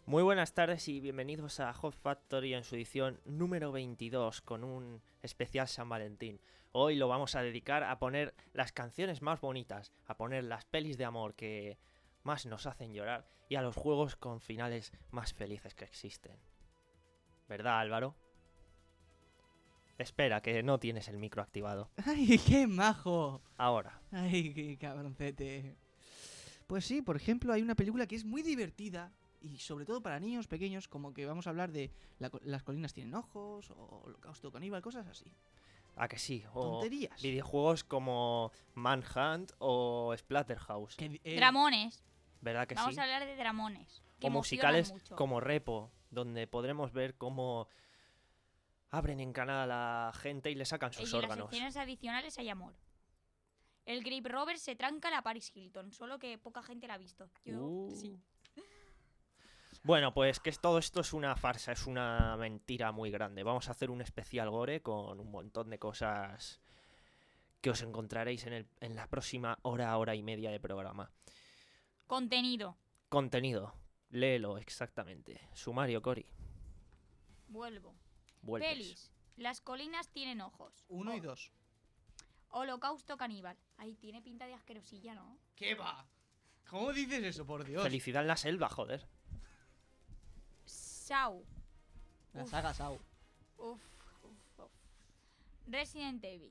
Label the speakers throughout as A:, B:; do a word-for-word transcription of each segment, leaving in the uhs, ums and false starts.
A: Muy buenas tardes y bienvenidos a Hot Factory en su edición número veintidós con un especial San Valentín. Hoy lo vamos a dedicar a poner las canciones más bonitas, a poner las pelis de amor que más nos hacen llorar y a los juegos con finales más felices que existen. ¿Verdad, Álvaro? Espera, que no tienes el micro activado.
B: ¡Ay, qué majo!
A: Ahora.
B: ¡Ay, qué cabroncete! Pues sí, por ejemplo, hay una película que es muy divertida y sobre todo para niños pequeños, como que vamos a hablar de la, Las colinas tienen ojos o Holocausto caníbal, cosas así.
A: ¿A que sí? O
B: tonterías.
A: Videojuegos como Manhunt o Splatterhouse.
B: Que, eh,
C: Dramones.
A: ¿Verdad que
C: Vamos
A: sí?
C: a hablar de dramones. Que
A: O
C: emocionan
A: musicales
C: mucho.
A: como Repo, donde podremos ver cómo abren en canal a la gente y le sacan
C: Y
A: sus
C: en las
A: órganos.
C: escenas adicionales hay amor. El Grave Robber se tranca a la Paris Hilton, solo que poca gente la ha visto. Yo
A: Uh.
C: sí.
A: Bueno, pues que es- todo esto es una farsa, es una mentira muy grande. Vamos a hacer un especial gore con un montón de cosas que os encontraréis en, el, en la próxima hora, hora y media de programa.
C: Contenido.
A: Contenido, léelo exactamente. Sumario, Cori.
C: Vuelvo.
A: Vuelves.
C: Pelis. Las colinas tienen ojos.
B: uno
C: O-
B: y dos.
C: Holocausto caníbal. Ahí tiene pinta de asquerosilla, ¿no?
B: ¿Qué va? ¿Cómo dices eso, por Dios?
A: Felicidad en la selva, joder.
C: Saw.
B: La
C: Uf.
B: saga Saw.
C: Uf, uf, uf. Resident Evil.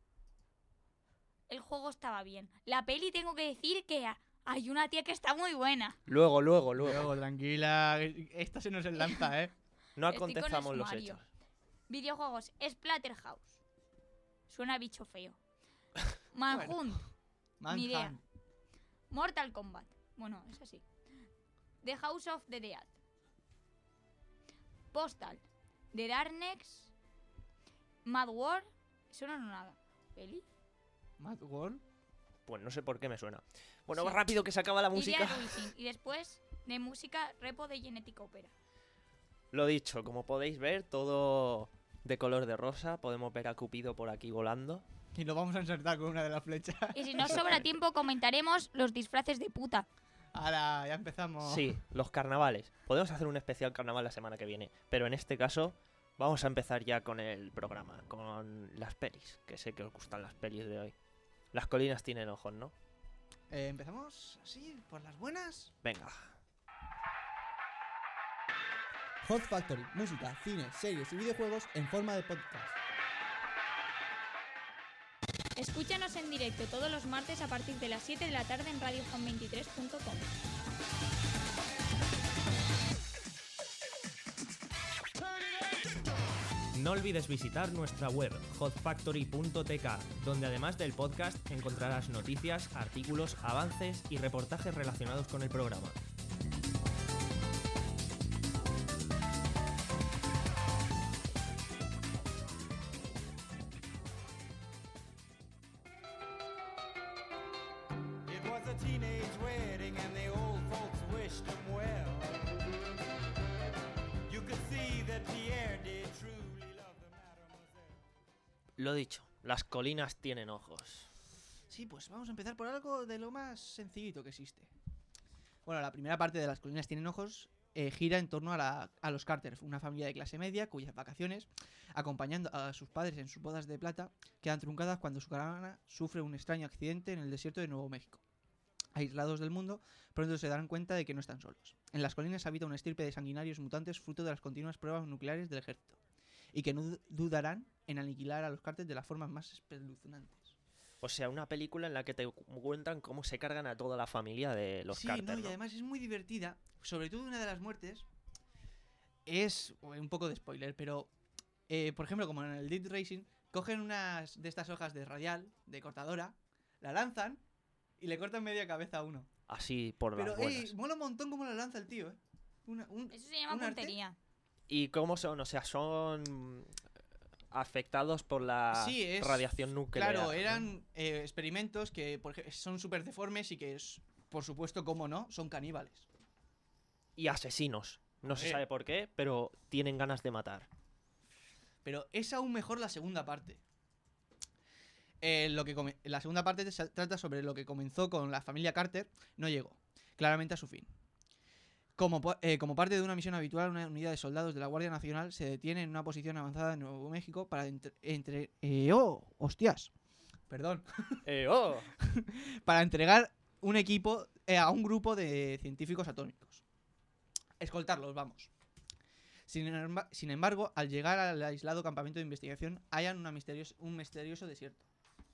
C: El juego estaba bien. La peli tengo que decir que ha- hay una tía que está muy buena.
A: Luego, luego, luego.
B: Luego, tranquila. Esta se nos enlanza, ¿eh?
A: No
C: Estoy con el
A: acontezamos los
C: sumario.
A: hechos.
C: Videojuegos. Splatterhouse. Suena a bicho feo. Manhunt. Ni idea.
B: Manhunt.
C: Mortal Kombat. Bueno, es así. The House of the Dead. Postal. The Darkness. Mad World. Eso no es nada. ¿Peli?
B: Mad World.
A: Pues no sé por qué me suena. Bueno,
C: Sí.
A: más rápido que se acaba la
C: Iría
A: música.
C: Rising. Y después de música, Repo de Genetic Opera.
A: Lo dicho, como podéis ver, todo de color de rosa. Podemos ver a Cupido por aquí volando.
B: Y lo vamos a insertar con una de las flechas.
C: Y si nos sobra tiempo, comentaremos los disfraces de puta.
B: Ahora, ya empezamos.
A: Sí, los carnavales. Podemos hacer un especial carnaval la semana que viene. Pero en este caso, vamos a empezar ya con el programa, con las pelis. Que sé que os gustan las pelis de hoy. Las colinas tienen ojos, ¿no?
B: Eh, ¿Empezamos así, por las buenas?
A: Venga.
D: Hot Factory, música, cine, series y videojuegos en forma de podcast.
C: Escúchanos en directo todos los martes a partir de las siete de la tarde en radio home veintitrés punto com.
A: No olvides visitar nuestra web hot factory punto t k, donde además del podcast encontrarás noticias, artículos, avances y reportajes relacionados con el programa.
E: It was a teenage wedding and the old folks wished him well. You could see that Pierre did truly love the mademoiselle.
A: Lo dicho, las colinas tienen ojos.
B: Sí, pues vamos a empezar por algo de lo más sencillito que existe. Bueno, la primera parte de Las colinas tienen ojos eh, gira en torno a, la- a los Carter, una familia de clase media cuyas vacaciones, acompañando a sus padres en sus bodas de plata, quedan truncadas cuando su caravana sufre un extraño accidente en el desierto de Nuevo México. Aislados del mundo, pronto se darán cuenta de que no están solos. En las colinas habita una estirpe de sanguinarios mutantes fruto de las continuas pruebas nucleares del ejército, y que no du- dudarán en aniquilar a los Carter de las formas más espeluznantes.
A: O sea, una película en la que te cuentan cómo se cargan a toda la familia de los
B: sí,
A: Carter,
B: no, y
A: ¿no?
B: además es muy divertida. Sobre todo una de las muertes es un poco de spoiler, pero eh, por ejemplo, como en el Dead Racing, cogen unas de estas hojas de radial, de cortadora, la lanzan y le cortan media cabeza a uno.
A: Así por
B: Pero
A: las
B: ey,
A: buenas.
B: mola un montón cómo la lanza el tío, eh. Una- un-
C: Eso se llama
B: un arte.
C: puntería.
A: ¿Y cómo son? O sea, son afectados por la
B: Sí, es-
A: radiación nuclear.
B: Claro,
A: ¿no?
B: eran eh, experimentos que por ej- son súper deformes y que, es, por supuesto, como no, son caníbales.
A: Y asesinos. No se
B: Eh.
A: sabe por qué, pero tienen ganas de matar.
B: Pero es aún mejor la segunda parte. Eh, lo que come- la segunda parte se trata sobre lo que comenzó con la familia Carter, no llegó claramente a su fin. Como, po- eh, como parte de una misión habitual, una unidad de soldados de la Guardia Nacional se detiene en una posición avanzada en Nuevo México para entre... entre eh, ¡Oh! ¡Hostias! Perdón.
A: Eh, oh.
B: Para entregar un equipo eh, a un grupo de científicos atómicos. Escoltarlos, vamos. Sin, emba- sin embargo, al llegar al aislado campamento de investigación, hallan una misterios- un misterioso desierto.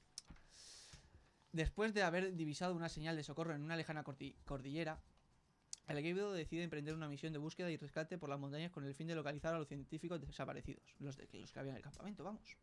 B: Después de haber divisado una señal de socorro en una lejana cordi- cordillera, el equipo decide emprender una misión de búsqueda y rescate por las montañas con el fin de localizar a los científicos desaparecidos, los, de, los que había en el campamento, vamos.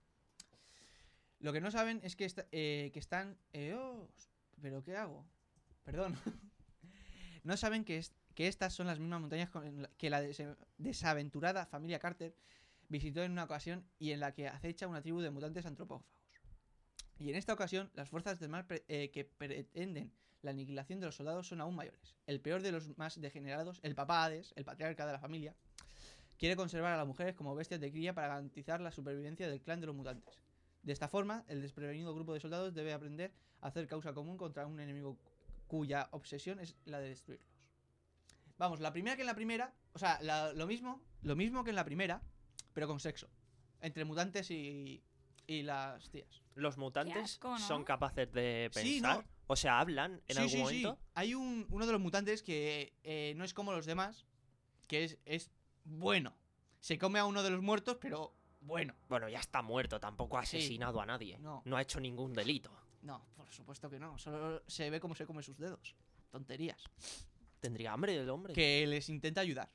B: Lo que no saben es que, esta- eh, que están... eh, oh, ¿pero qué hago? Perdón. No saben que, es- que estas son las mismas montañas con la- que la des- desaventurada familia Carter visitó en una ocasión y en la que acecha una tribu de mutantes antropófagos. Y en esta ocasión, las fuerzas del mal pre- eh, que pretenden la aniquilación de los soldados son aún mayores. El peor de los más degenerados, el papá Hades, el patriarca de la familia, quiere conservar a las mujeres como bestias de cría para garantizar la supervivencia del clan de los mutantes. De esta forma, el desprevenido grupo de soldados debe aprender a hacer causa común contra un enemigo cuya obsesión es la de destruirlos. Vamos, la primera que en la primera, o sea, la- lo mismo, lo mismo que en la primera, pero con sexo, entre mutantes y, y las tías.
A: Los mutantes
C: asco, ¿no?
A: son capaces de pensar.
B: Sí, no.
A: O sea, hablan en
B: sí,
A: algún
B: sí,
A: momento.
B: sí. Hay un, uno de los mutantes que eh, no es como los demás, que es, es bueno. Se come a uno de los muertos, pero bueno.
A: Bueno, ya está muerto, tampoco ha
B: Sí.
A: asesinado a nadie.
B: No.
A: No ha hecho ningún delito.
B: No, por supuesto que no. Solo se ve cómo se come sus dedos. Tonterías.
A: Tendría hambre el hombre.
B: Que les intenta ayudar.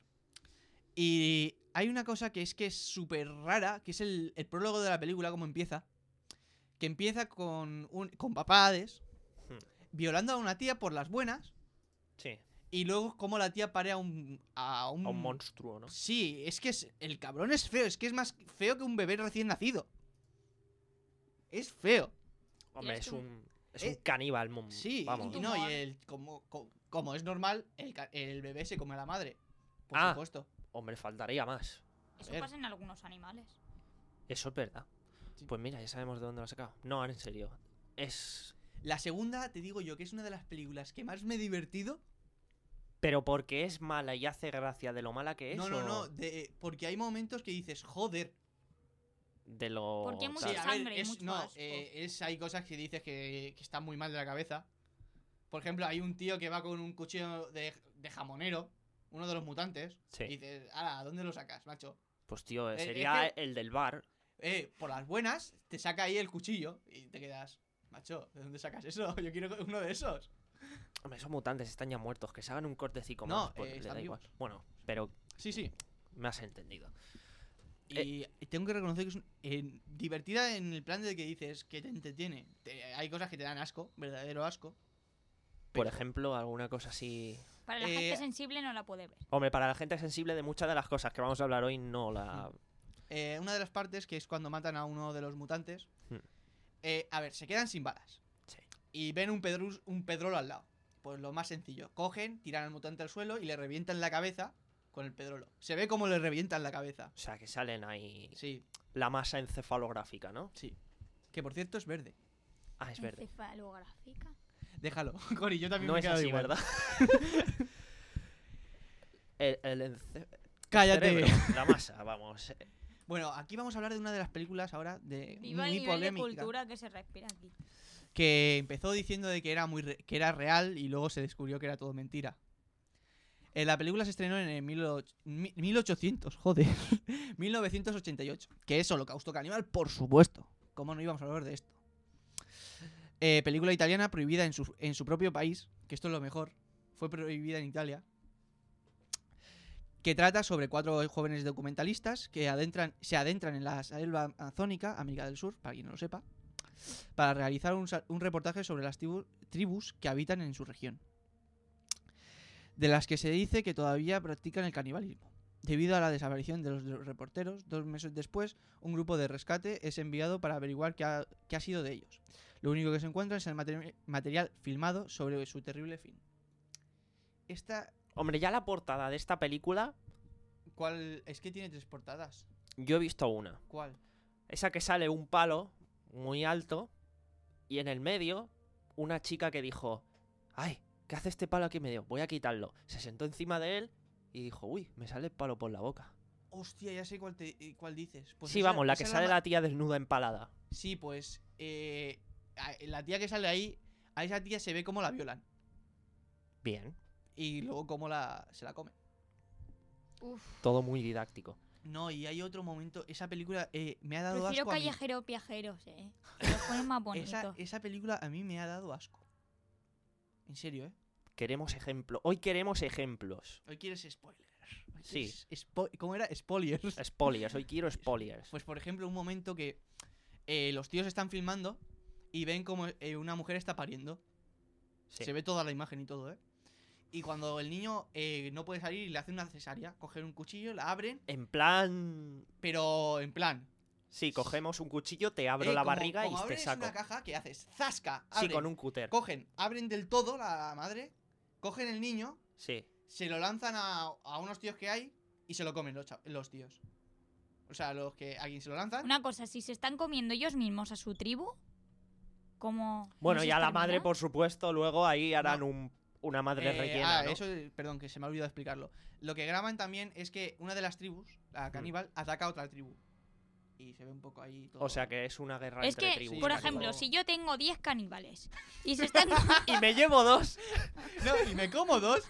B: Y hay una cosa que es que es súper rara, que es el, el prólogo de la película, como empieza. Que empieza con, un, con papá Hades
A: Hmm.
B: violando a una tía por las buenas.
A: Sí,
B: Y luego como la tía pare a un... A un,
A: a un monstruo, ¿no?
B: Sí, es que es, el cabrón es feo. Es que es más feo que un bebé recién nacido. Es feo.
A: Hombre,
C: Tienes
A: es
C: que-
A: un, es
B: Eh,
A: un caníbal. mom-
B: Sí,
A: vamos.
B: y no, y
C: Tumor.
B: el, como, co- como es normal, el, ca- el bebé se come a la madre. Por
A: Ah.
B: supuesto.
A: Hombre, faltaría más.
C: Eso
B: ver.
C: pasa en algunos animales.
A: Eso es verdad.
B: Sí.
A: Pues mira, ya sabemos de dónde lo ha sacado. No, en serio. Es...
B: La segunda, te digo yo, que es una de las películas que más me he divertido.
A: Pero porque es mala y hace gracia de lo mala que es.
B: No, no,
A: o
B: no, de, porque hay momentos que dices, joder.
A: De lo...
C: Porque hay
A: tal.
C: mucha
B: Sí, a ver,
C: sangre y
B: es,
C: mucho
B: no,
C: asco.
B: eh, es, hay cosas que dices que, que están muy mal de la cabeza. Por ejemplo, hay un tío que va con un cuchillo de, de jamonero, uno de los mutantes.
A: Sí.
B: Y dices, ¿a dónde lo sacas, macho?
A: Pues tío,
B: Eh, es
A: sería
B: que-
A: el del bar.
B: Eh, por las buenas, te saca ahí el cuchillo y te quedas, macho, ¿de dónde sacas eso? Yo quiero uno de esos.
A: Hombre, esos mutantes están ya muertos. Que se hagan un cortecico
B: No,
A: más. Pues
B: eh,
A: le
B: están
A: da igual.
B: vivos.
A: Bueno, pero
B: Sí, sí.
A: me has entendido.
B: Y y tengo que reconocer que es un- eh, divertida en el plan de que dices que te entretiene. Te- hay cosas que te dan asco, verdadero asco.
A: Por
B: Pero-
A: ejemplo, alguna cosa así...
C: Para la
B: eh,
C: gente sensible no la puede ver.
A: Hombre, para la gente sensible de muchas de las cosas que vamos a hablar hoy, no la...
B: Eh, una de las partes que es cuando matan a uno de los mutantes.
A: Hmm.
B: eh, a ver, se quedan sin balas.
A: Sí.
B: Y ven un, pedrus, un pedrolo al lado. Pues lo más sencillo. Cogen, tiran al mutante al suelo y le revientan la cabeza con el pedrolo. Se ve como le revientan la cabeza.
A: O sea, que salen ahí
B: Sí,
A: la masa encefalográfica, ¿no?
B: sí. Que por cierto es verde.
A: Ah, es verde.
C: Encefalográfica.
B: Déjalo, Cori, yo también
A: No
B: me he
A: es
B: quedado
A: así,
B: igual.
A: ¿verdad? el el ence-
B: Cállate.
A: cerebro, la masa, vamos.
B: Bueno, aquí vamos a hablar de una de las películas ahora de
C: Viva el
B: muy
C: nivel de
B: polémica.
C: cultura que se respira aquí.
B: Que empezó diciendo de que era muy re- que era real y luego se descubrió que era todo mentira. Eh, la película se estrenó en el mil och- mi- mil ochocientos, joder, mil novecientos ochenta y ocho. Que es Holocausto Caníbal, por supuesto. ¿Cómo no íbamos a hablar de esto? Eh, película italiana prohibida en su, en su propio país, que esto es lo mejor. Fue prohibida en Italia. Que trata sobre cuatro jóvenes documentalistas que adentran, se adentran en la selva amazónica, América del Sur, para quien no lo sepa, para realizar un, sa- un reportaje sobre las tribu- tribus que habitan en su región, de las que se dice que todavía practican el canibalismo. Debido a la desaparición de los de- reporteros, dos meses después, un grupo de rescate es enviado para averiguar qué ha, qué ha sido de ellos. Lo único que se encuentra es el materi- material filmado sobre su terrible fin. Esta...
A: Hombre, ya la portada de esta película,
B: ¿Cuál? Es que tiene tres portadas.
A: yo he visto una.
B: ¿Cuál?
A: Esa que sale un palo muy alto y en el medio una chica que dijo, ay, ¿qué hace este palo aquí en medio? Voy a quitarlo. Se sentó encima de él y dijo, uy, me sale palo por la boca.
B: Hostia, ya sé cuál, te, eh, cuál dices. Pues
A: sí,
B: esa-
A: vamos, la
B: esa
A: que
B: es
A: sale
B: ma-
A: la tía desnuda empalada.
B: Sí, pues eh, a- la tía que sale ahí, a esa tía se ve cómo la violan.
A: Bien,
B: Y luego cómo la, se la come.
C: Uf.
A: todo muy didáctico.
B: No, y hay otro momento. Esa película eh, me ha dado
C: Prefiero
B: asco a mí.
C: callejeros viajeros, eh. Que los ponen más bonitos.
B: Esa, esa película a mí me ha dado asco. En serio, ¿eh?
A: Queremos ejemplos. Hoy queremos ejemplos.
B: Hoy quieres spoilers. Hoy
A: Sí.
B: quieres spo- ¿Cómo era? Spoilers.
A: Spoilers, hoy quiero spoilers.
B: Pues por ejemplo, un momento que eh, los tíos están filmando y ven como eh, una mujer está pariendo.
A: Sí.
B: Se ve toda la imagen y todo, ¿eh? Y cuando el niño eh, no puede salir y le hace una cesárea, cogen un cuchillo, la abren,
A: En plan...
B: pero en plan.
A: Sí, cogemos un cuchillo, te abro
B: eh,
A: la
B: como-
A: barriga
B: como
A: y te
B: abres
A: saco.
B: una caja, ¿qué haces? ¡Zasca!
A: Sí,
B: Abren,
A: con un cúter.
B: Cogen, abren del todo la madre, cogen el niño,
A: Sí.
B: se lo lanzan a, a unos tíos que hay y se lo comen los, cha- los tíos. O sea, los que a quien se lo lanzan.
C: Una cosa, si se están comiendo ellos mismos a su tribu, ¿cómo
A: Bueno,
C: no se
A: ya la
C: extermina?
A: madre, por supuesto, luego ahí harán
B: No.
A: un, una madre
B: Eh,
A: rellena,
B: ah,
A: ¿no?
B: eso, eh, perdón, que se me ha olvidado explicarlo. Lo que graban también es que una de las tribus, la caníbal, ataca a otra tribu. Y se ve un poco ahí todo.
A: O sea que es una guerra
C: Es
A: entre
C: que,
A: tribus.
C: por
B: Sí,
C: ejemplo,
B: como-
C: si yo tengo diez caníbales y se están...
A: Y me llevo dos.
B: No, y me como dos.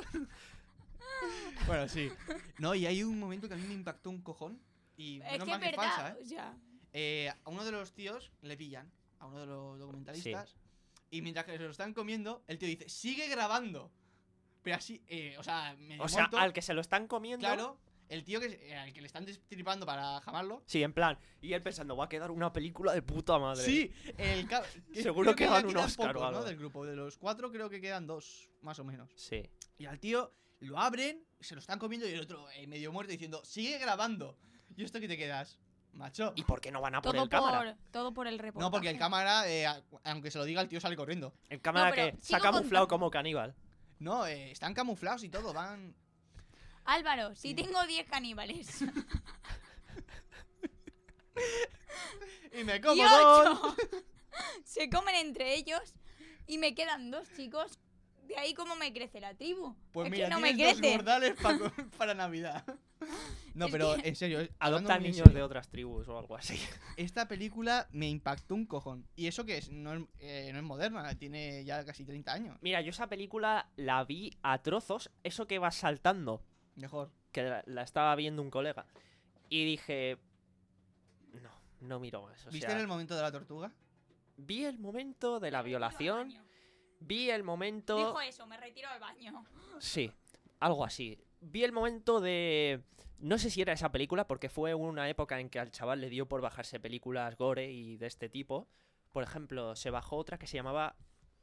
B: Bueno, sí. No, y hay un momento que a mí me impactó un cojón. Y
C: es
B: menos
C: que
B: mal
C: es
B: que es
C: verdad,
B: falsa, ¿eh?
C: o sea...
B: Eh, a uno de los tíos le pillan, a uno de los documentalistas. Y mientras que se lo están comiendo, el tío dice, sigue grabando. Pero así, eh, o sea, medio
A: O sea,
B: muerto.
A: al que se lo están comiendo.
B: Claro, el tío que, eh, al que le están destripando para jamarlo.
A: Sí, en plan. Y él pensando, va a quedar una película de puta madre.
B: Sí, el ca-
A: Seguro
B: creo
A: que
B: ya
A: van un
B: quedan
A: Oscar o
B: pocos, ¿no?
A: algo.
B: Del grupo. De los cuatro creo que quedan dos, más o menos.
A: Sí.
B: Y al tío lo abren, se lo están comiendo y el otro eh, medio muerto diciendo, sigue grabando. ¿Y esto que te quedas? Macho.
A: ¿Y por qué no van a por
C: Todo
A: el cámara?
C: por, todo por el reportaje.
B: No, porque el cámara, eh, a- aunque se lo diga, el tío sale corriendo.
A: El cámara
C: No, pero
A: que se ha
C: sigo
A: camuflado
C: contando.
A: como caníbal.
B: No, eh, están camuflados y todo, van...
C: Álvaro, si
B: Sí.
C: tengo diez caníbales
B: Y me
C: y
B: como dos.
C: ocho se comen entre ellos y me quedan dos chicos, de ahí cómo me crece la tribu.
B: Pues
C: es
B: mira,
C: que no me
B: tienes dos
C: crece.
B: gordales pa- para Navidad. No,
C: Es
B: pero
C: que-
B: en serio, eh, hablando
A: Adoptan
B: muy en
A: niños
B: serio,
A: de otras tribus o algo así.
B: esta película me impactó un cojón. Y eso que es, no, es, eh, no es moderna, tiene ya casi treinta años.
A: Mira, yo esa película la vi a trozos, eso que va saltando,
B: Mejor.
A: que la, la estaba viendo un colega. Y dije, no, no miro más. O
B: ¿Viste
A: sea,
B: en el momento de la tortuga?
A: vi el momento de la
C: Me retiro al
A: violación,
C: baño.
A: vi el momento...
C: Dijo eso, me retiro al baño.
A: Sí, algo así. Vi el momento de... No sé si era esa película, porque fue una época en que al chaval le dio por bajarse películas gore y de este tipo. Por ejemplo, se bajó otra que se llamaba...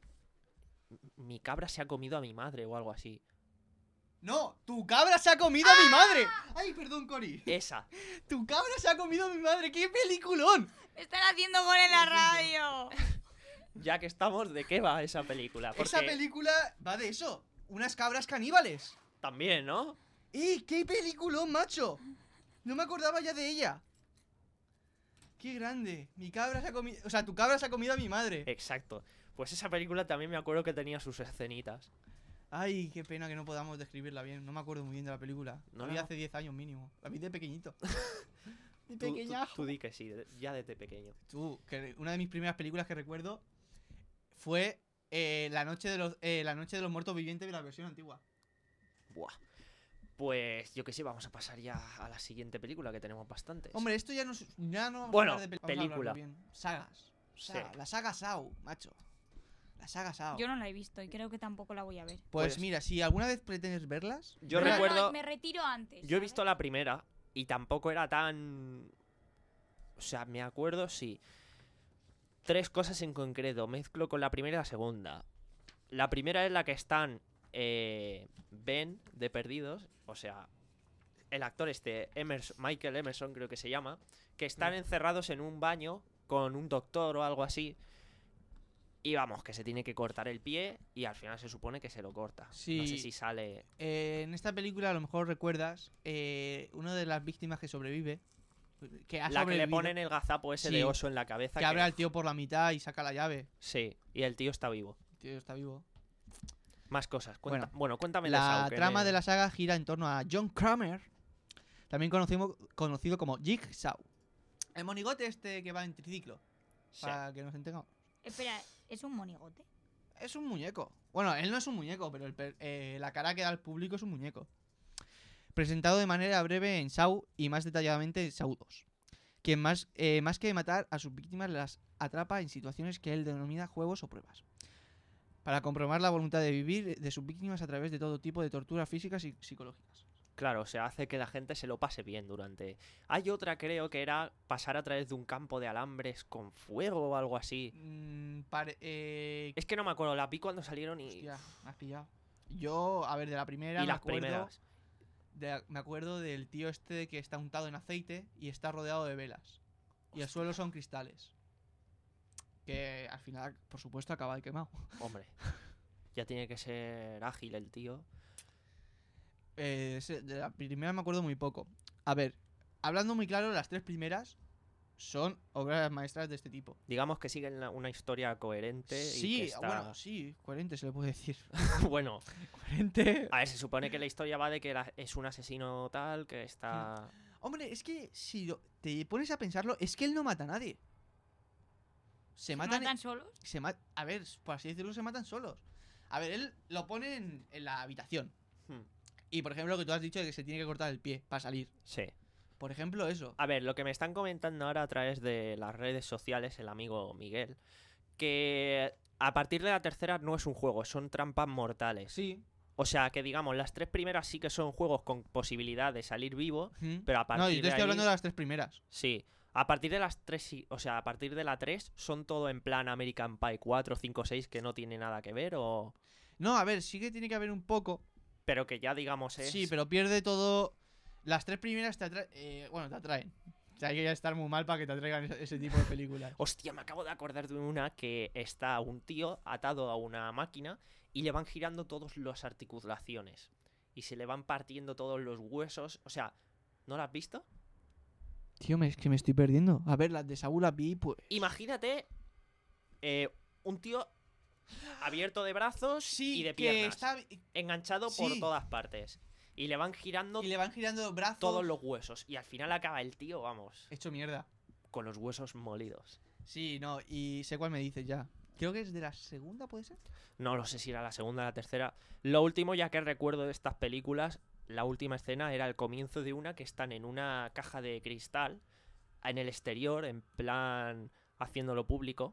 A: Mi cabra se ha comido a mi madre o algo así.
B: ¡No! ¡Tu cabra se ha comido a mi madre! ¡Ay, perdón, Cori!
A: Esa.
B: ¡Tu cabra se ha comido a mi madre! ¡Qué peliculón!
C: Me están haciendo gol en la radio.
A: Ya que estamos, ¿de qué va esa película? Porque
B: Esa película va de eso. Unas cabras caníbales.
A: también, ¿no?
B: ¡Eh! ¡Qué peliculón, macho! No me acordaba ya de ella. ¡Qué grande! Mi cabra se ha comido... O sea, tu cabra se ha comido a mi madre.
A: Exacto. Pues esa película también me acuerdo que tenía sus escenitas.
B: Ay, qué pena que no podamos describirla bien. No me acuerdo muy bien de la película.
A: No,
B: la vi
A: no.
B: hace diez años mínimo. La vi de pequeñito. de
A: Tú, tú,
B: pequeñajo.
A: tú di que sí, de- ya desde pequeño.
B: Tú, que una de mis primeras películas que recuerdo fue eh, la, noche de los, eh, la Noche de los Muertos Vivientes de la versión antigua.
A: Buah. Pues yo que sé, vamos a pasar ya a la siguiente película, que tenemos bastantes.
B: Hombre, esto ya no, es- ya no vamos
A: Bueno,
B: a hablar de pel- vamos a hablarlo
A: película.
B: bien. Sagas. Saga-
A: Sí.
B: La saga Sao, macho. La saga Sao.
C: Yo no la he visto y creo que tampoco la voy a ver.
B: Pues,
A: Pues-
B: mira, si alguna vez pretendes verlas,
A: Yo
C: No, no,
A: recuerdo-
C: no, me retiro antes.
A: Yo he
C: ¿sabes?
A: visto la primera y tampoco era tan... O sea, me acuerdo, sí. Tres cosas en concreto. Mezclo con la primera y la segunda. La primera es la que están eh, Ben de Perdidos. O sea, el actor este, Emerson, Michael Emerson creo que se llama. Que están
B: Mm.
A: encerrados en un baño con un doctor o algo así. Y vamos, que se tiene que cortar el pie y al final se supone que se lo corta. No sé
B: Sí.
A: si sale...
B: eh, en esta película a lo mejor recuerdas eh, una de las víctimas que sobrevive. Que ha
A: La que le
B: sobrevivido,
A: ponen el gazapo ese
B: Sí.
A: de oso en la cabeza.
B: que abre al tío por la mitad y saca la llave.
A: Sí, y el tío está vivo.
B: El tío está vivo.
A: Más cosas. Cuenta-
B: Bueno,
A: bueno, cuéntame de
B: La
A: Saw, que
B: trama
A: me-
B: de la saga gira en torno a John Kramer, también conocido, conocido como Jigsaw. El monigote este que va en triciclo,
A: Sí.
B: para que nos entendamos.
C: Espera, ¿es un monigote?
B: Es un muñeco. Bueno, él no es un muñeco, pero el per- eh, la cara que da al público es un muñeco. Presentado de manera breve en Saw y más detalladamente en Saw dos. Quien más, eh, más que matar a sus víctimas las atrapa en situaciones que él denomina juegos o pruebas. Para comprobar la voluntad de vivir de sus víctimas a través de todo tipo de torturas físicas y psicológicas.
A: Claro, o sea, hace que la gente se lo pase bien durante... Hay otra, creo, que era pasar a través de un campo de alambres con fuego o algo así.
B: Mm, pare- eh,
A: Es que no me acuerdo, las vi cuando salieron y...
B: hostia, me has pillado. Yo, a ver, de la primera
A: y
B: me
A: las
B: acuerdo...
A: primeras.
B: de- me acuerdo del tío este que está untado en aceite y está rodeado de velas. Y el suelo son cristales. Que al final, por supuesto, acaba de quemado.
A: Hombre, ya tiene que ser ágil el tío.
B: Eh, ese- de la primera me acuerdo muy poco. A ver, hablando muy claro, las tres primeras son obras maestras de este tipo.
A: Digamos que siguen la- una historia coherente y
B: Sí,
A: que está...
B: bueno, sí, coherente se le puede decir.
A: bueno,
B: Coherente.
A: a ver, se supone que la historia va de que la- es un asesino tal que está...
B: Hombre, es que si lo- te pones a pensarlo, es que él no mata a nadie. Se
C: ¿Se
B: matan.
C: matan solos?
B: Se ma- a ver, por así decirlo, se matan solos. A ver, él lo pone en, en la habitación.
A: Hmm,
B: Y por ejemplo, lo que tú has dicho de que se tiene que cortar el pie para salir.
A: sí.
B: Por ejemplo, eso.
A: A ver, lo que me están comentando ahora a través de las redes sociales, el amigo Miguel, que a partir de la tercera no es un juego, son trampas mortales.
B: Sí.
A: O sea, que digamos, las tres primeras sí que son juegos con posibilidad de salir vivo,
B: Ujú.
A: pero a partir
B: No, yo te
A: de
B: estoy
A: ahí-
B: hablando de las tres primeras.
A: Sí. A partir de las tres, sí, o sea, a partir de la tres son todo en plan American Pie cuatro, cinco, seis que no tiene nada que ver o...
B: No, a ver, sí que tiene que haber un poco.
A: Pero que ya digamos es...
B: Sí, pero pierde todo. Las tres primeras te atraen. Eh, bueno, te atraen. O sea, hay que ya estar muy mal para que te atraigan ese, ese tipo de películas.
A: Hostia, me acabo de acordar de una que está un tío atado a una máquina y le van girando todas las articulaciones. Y se le van partiendo todos los huesos. O sea, ¿no la has visto?
B: Tío, me, es que me estoy perdiendo. A ver, las de Saúl las vi, pues.
A: Imagínate eh, un tío abierto de brazos
B: Sí,
A: y de
B: que
A: piernas.
B: está.
A: Enganchado por
B: Sí.
A: todas partes. Y le van girando
B: Y le van girando los brazos.
A: todos los huesos. Y al final acaba el tío, vamos,
B: Hecho mierda.
A: con los huesos molidos.
B: Sí, no, y sé cuál me dices ya. Creo que es de la segunda, ¿puede ser?
A: No lo sé si era la segunda o la tercera. Lo último ya que recuerdo de estas películas, la última escena era el comienzo de una que están en una caja de cristal, en el exterior, en plan haciéndolo público.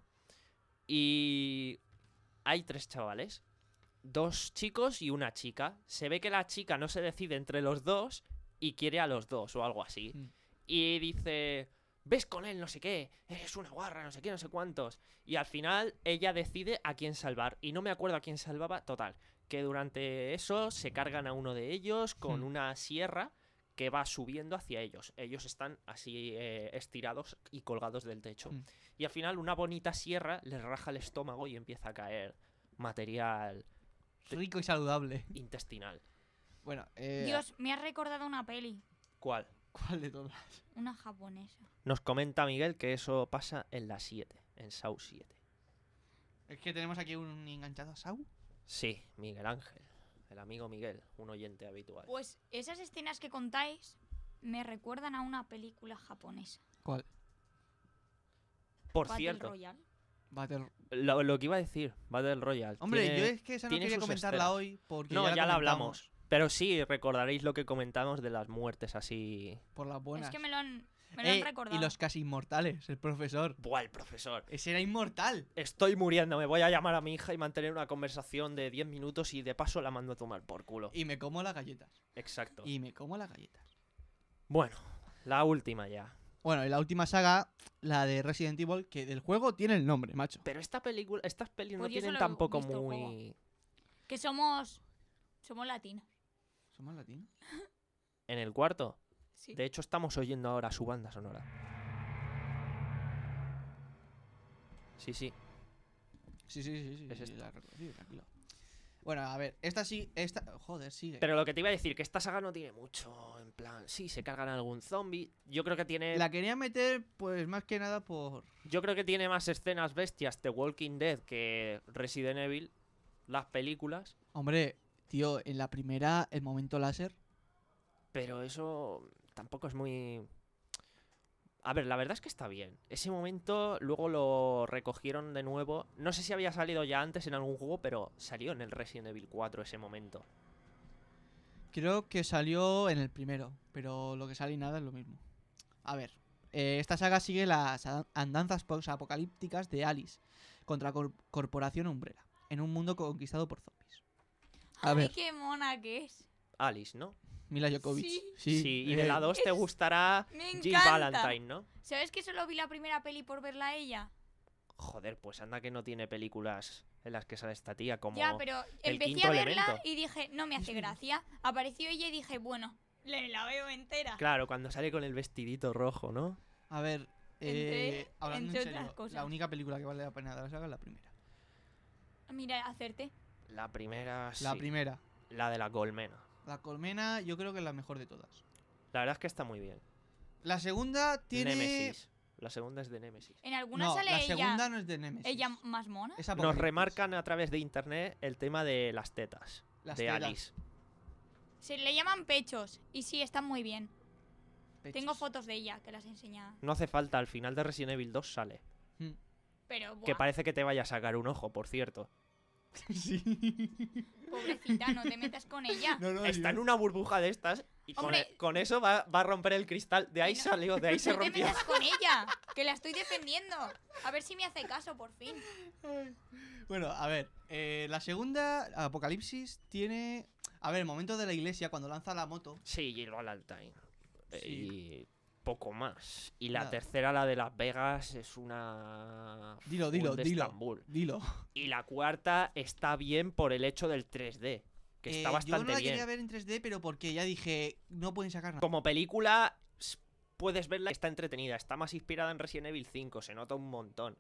A: Y hay tres chavales, dos chicos y una chica. Se ve que la chica no se decide entre los dos y quiere a los dos o algo así.
B: Mm.
A: Y dice, ves con él, no sé qué, eres una guarra, no sé qué, no sé cuántos. Y al final ella decide a quién salvar. Y no me acuerdo a quién salvaba, total. Que durante eso se cargan a uno de ellos con
B: Hmm.
A: una sierra que va subiendo hacia ellos. Ellos están así eh, estirados y colgados del techo.
B: Hmm.
A: Y al final una bonita sierra les raja el estómago y empieza a caer material
B: Rico y saludable.
A: intestinal.
B: Bueno, eh.
C: Dios, me has recordado una peli.
A: ¿Cuál?
B: ¿Cuál de todas?
C: Una japonesa.
A: Nos comenta Miguel que eso pasa en la siete, en Saw siete.
B: Es que tenemos aquí un enganchado a Saúl.
A: Sí, Miguel Ángel, el amigo Miguel, un oyente habitual.
C: Pues esas escenas que contáis me recuerdan a una película japonesa.
B: ¿Cuál?
A: Por
C: Battle
A: cierto,
C: Royale.
B: Battle.
A: lo, lo que iba a decir, Battle Royale.
B: Hombre,
A: tiene-
B: yo es que esa no
A: tiene
B: quería
A: sus
B: comentarla
A: escenas.
B: hoy porque.
A: No, ya, la
B: comentamos
A: hablamos. Pero sí, recordaréis lo que comentamos de las muertes así...
B: Por las buenas.
C: Es que me lo han, me lo
B: Eh,
C: han recordado.
B: y los casi inmortales, el profesor.
A: Buah, el profesor.
B: Ese era inmortal.
A: Estoy muriendo, me voy a llamar a mi hija y mantener una conversación de diez minutos y de paso la mando a tomar por culo.
B: Y me como las galletas.
A: Exacto.
B: Y me como las galletas.
A: Bueno, la última ya.
B: Bueno, y la última saga, la de Resident Evil, que del juego tiene el nombre, macho.
A: Pero esta película, estas pelis
C: Pues
A: no
C: yo
A: tienen
C: solo he
A: tampoco
C: visto el
A: muy...
C: Que somos. Somos latinos.
B: ¿Somos latinos?
A: En el cuarto.
C: Sí.
A: De hecho, estamos oyendo ahora su banda sonora. Sí, sí.
B: Sí, sí, sí, sí.
A: Es
B: sí,
A: esta.
B: la reconocí, tranquilo. Bueno, a ver, esta sí, esta. Joder, sigue.
A: Pero lo que te iba a decir, que esta saga no tiene mucho, en plan, sí, se cargan algún zombie. Yo creo que tiene...
B: La quería meter, pues más que nada por.
A: Yo creo que tiene más escenas bestias de Walking Dead que Resident Evil, las películas.
B: Hombre, tío, en la primera, el momento láser.
A: Pero eso tampoco es muy... A ver, la verdad es que está bien. Ese momento luego lo recogieron de nuevo. No sé si había salido ya antes en algún juego, pero salió en el Resident Evil cuatro ese momento.
B: Creo que salió en el primero, pero lo que sale y nada es lo mismo. A ver, eh, esta saga sigue las a- andanzas post-apocalípticas de Alice contra cor- Corporación Umbrella, en un mundo conquistado por zombies. A
C: Ay,
B: ver,
C: qué mona que es.
A: Alice, ¿no?
B: Mila Djokovic.
C: Sí.
A: Sí, y de
B: eh,
A: la dos te
C: Es-
A: gustará
C: Me
A: Jill
C: encanta.
A: Valentine, ¿no?
C: ¿Sabes que solo vi la primera peli por verla a ella?
A: Joder, pues anda que no tiene películas en las que sale esta tía como...
C: Ya, pero
A: el
C: empecé
A: quinto
C: a verla
A: elemento.
C: y dije, no me hace gracia. Apareció ella y dije, bueno, le la veo entera.
A: Claro, cuando sale con el vestidito rojo, ¿no?
B: A ver,
C: Entre-
B: eh, hablando
C: entre
B: en serio,
C: otras cosas.
B: la única película que vale la pena de la saga es la primera.
C: Mira, hacerte.
A: La primera,
B: La
A: sí.
B: primera.
A: La de la colmena.
B: La colmena yo creo que es la mejor de todas.
A: La verdad es que está muy bien.
B: La segunda tiene...
A: Nemesis. La segunda es de Nemesis.
C: En alguna
B: No,
C: sale
B: la
C: ella,
B: segunda no es de Nemesis.
C: ella más mona.
B: Es
A: Nos
B: Apocalipsis.
A: remarcan a través de internet el tema de las tetas.
B: Las
A: de
B: tetas.
A: Alice.
C: Se le llaman pechos. Y sí, están muy bien.
B: Pechos.
C: Tengo fotos de ella que las enseña.
A: No hace falta, al final de Resident Evil dos sale.
B: Mm.
C: Pero, buah,
A: Que parece que te vaya a sacar un ojo, por cierto.
B: Sí.
C: pobrecita, no te metas con ella.
B: No, no,
A: Está
B: yo-
A: en una burbuja de estas y con,
C: Hombre.
A: e- con eso va, va a romper el cristal. De ahí
C: Que no-
A: salió, de ahí se
C: No te
A: rompió.
C: metas con ella, que la estoy defendiendo. A ver si me hace caso, por fin.
B: Bueno, a ver, eh, la segunda, Apocalipsis, tiene... A ver, el momento de la iglesia, cuando lanza la moto.
A: Sí, Jill Valentine. Eh,
B: Sí.
A: Y poco más. Y la
B: Nada.
A: tercera, la de Las Vegas, es una...
B: Dilo,
A: full
B: dilo,
A: de
B: dilo.
A: Estambul.
B: Dilo.
A: Y la cuarta está bien por el hecho del tres D. Que está
B: Eh,
A: bastante
B: yo no la
A: bien.
B: quería ver en tres D, pero porque ya dije, no pueden sacar nada.
A: Como película, s- puedes verla, está entretenida. Está más inspirada en Resident Evil cinco, se nota un montón.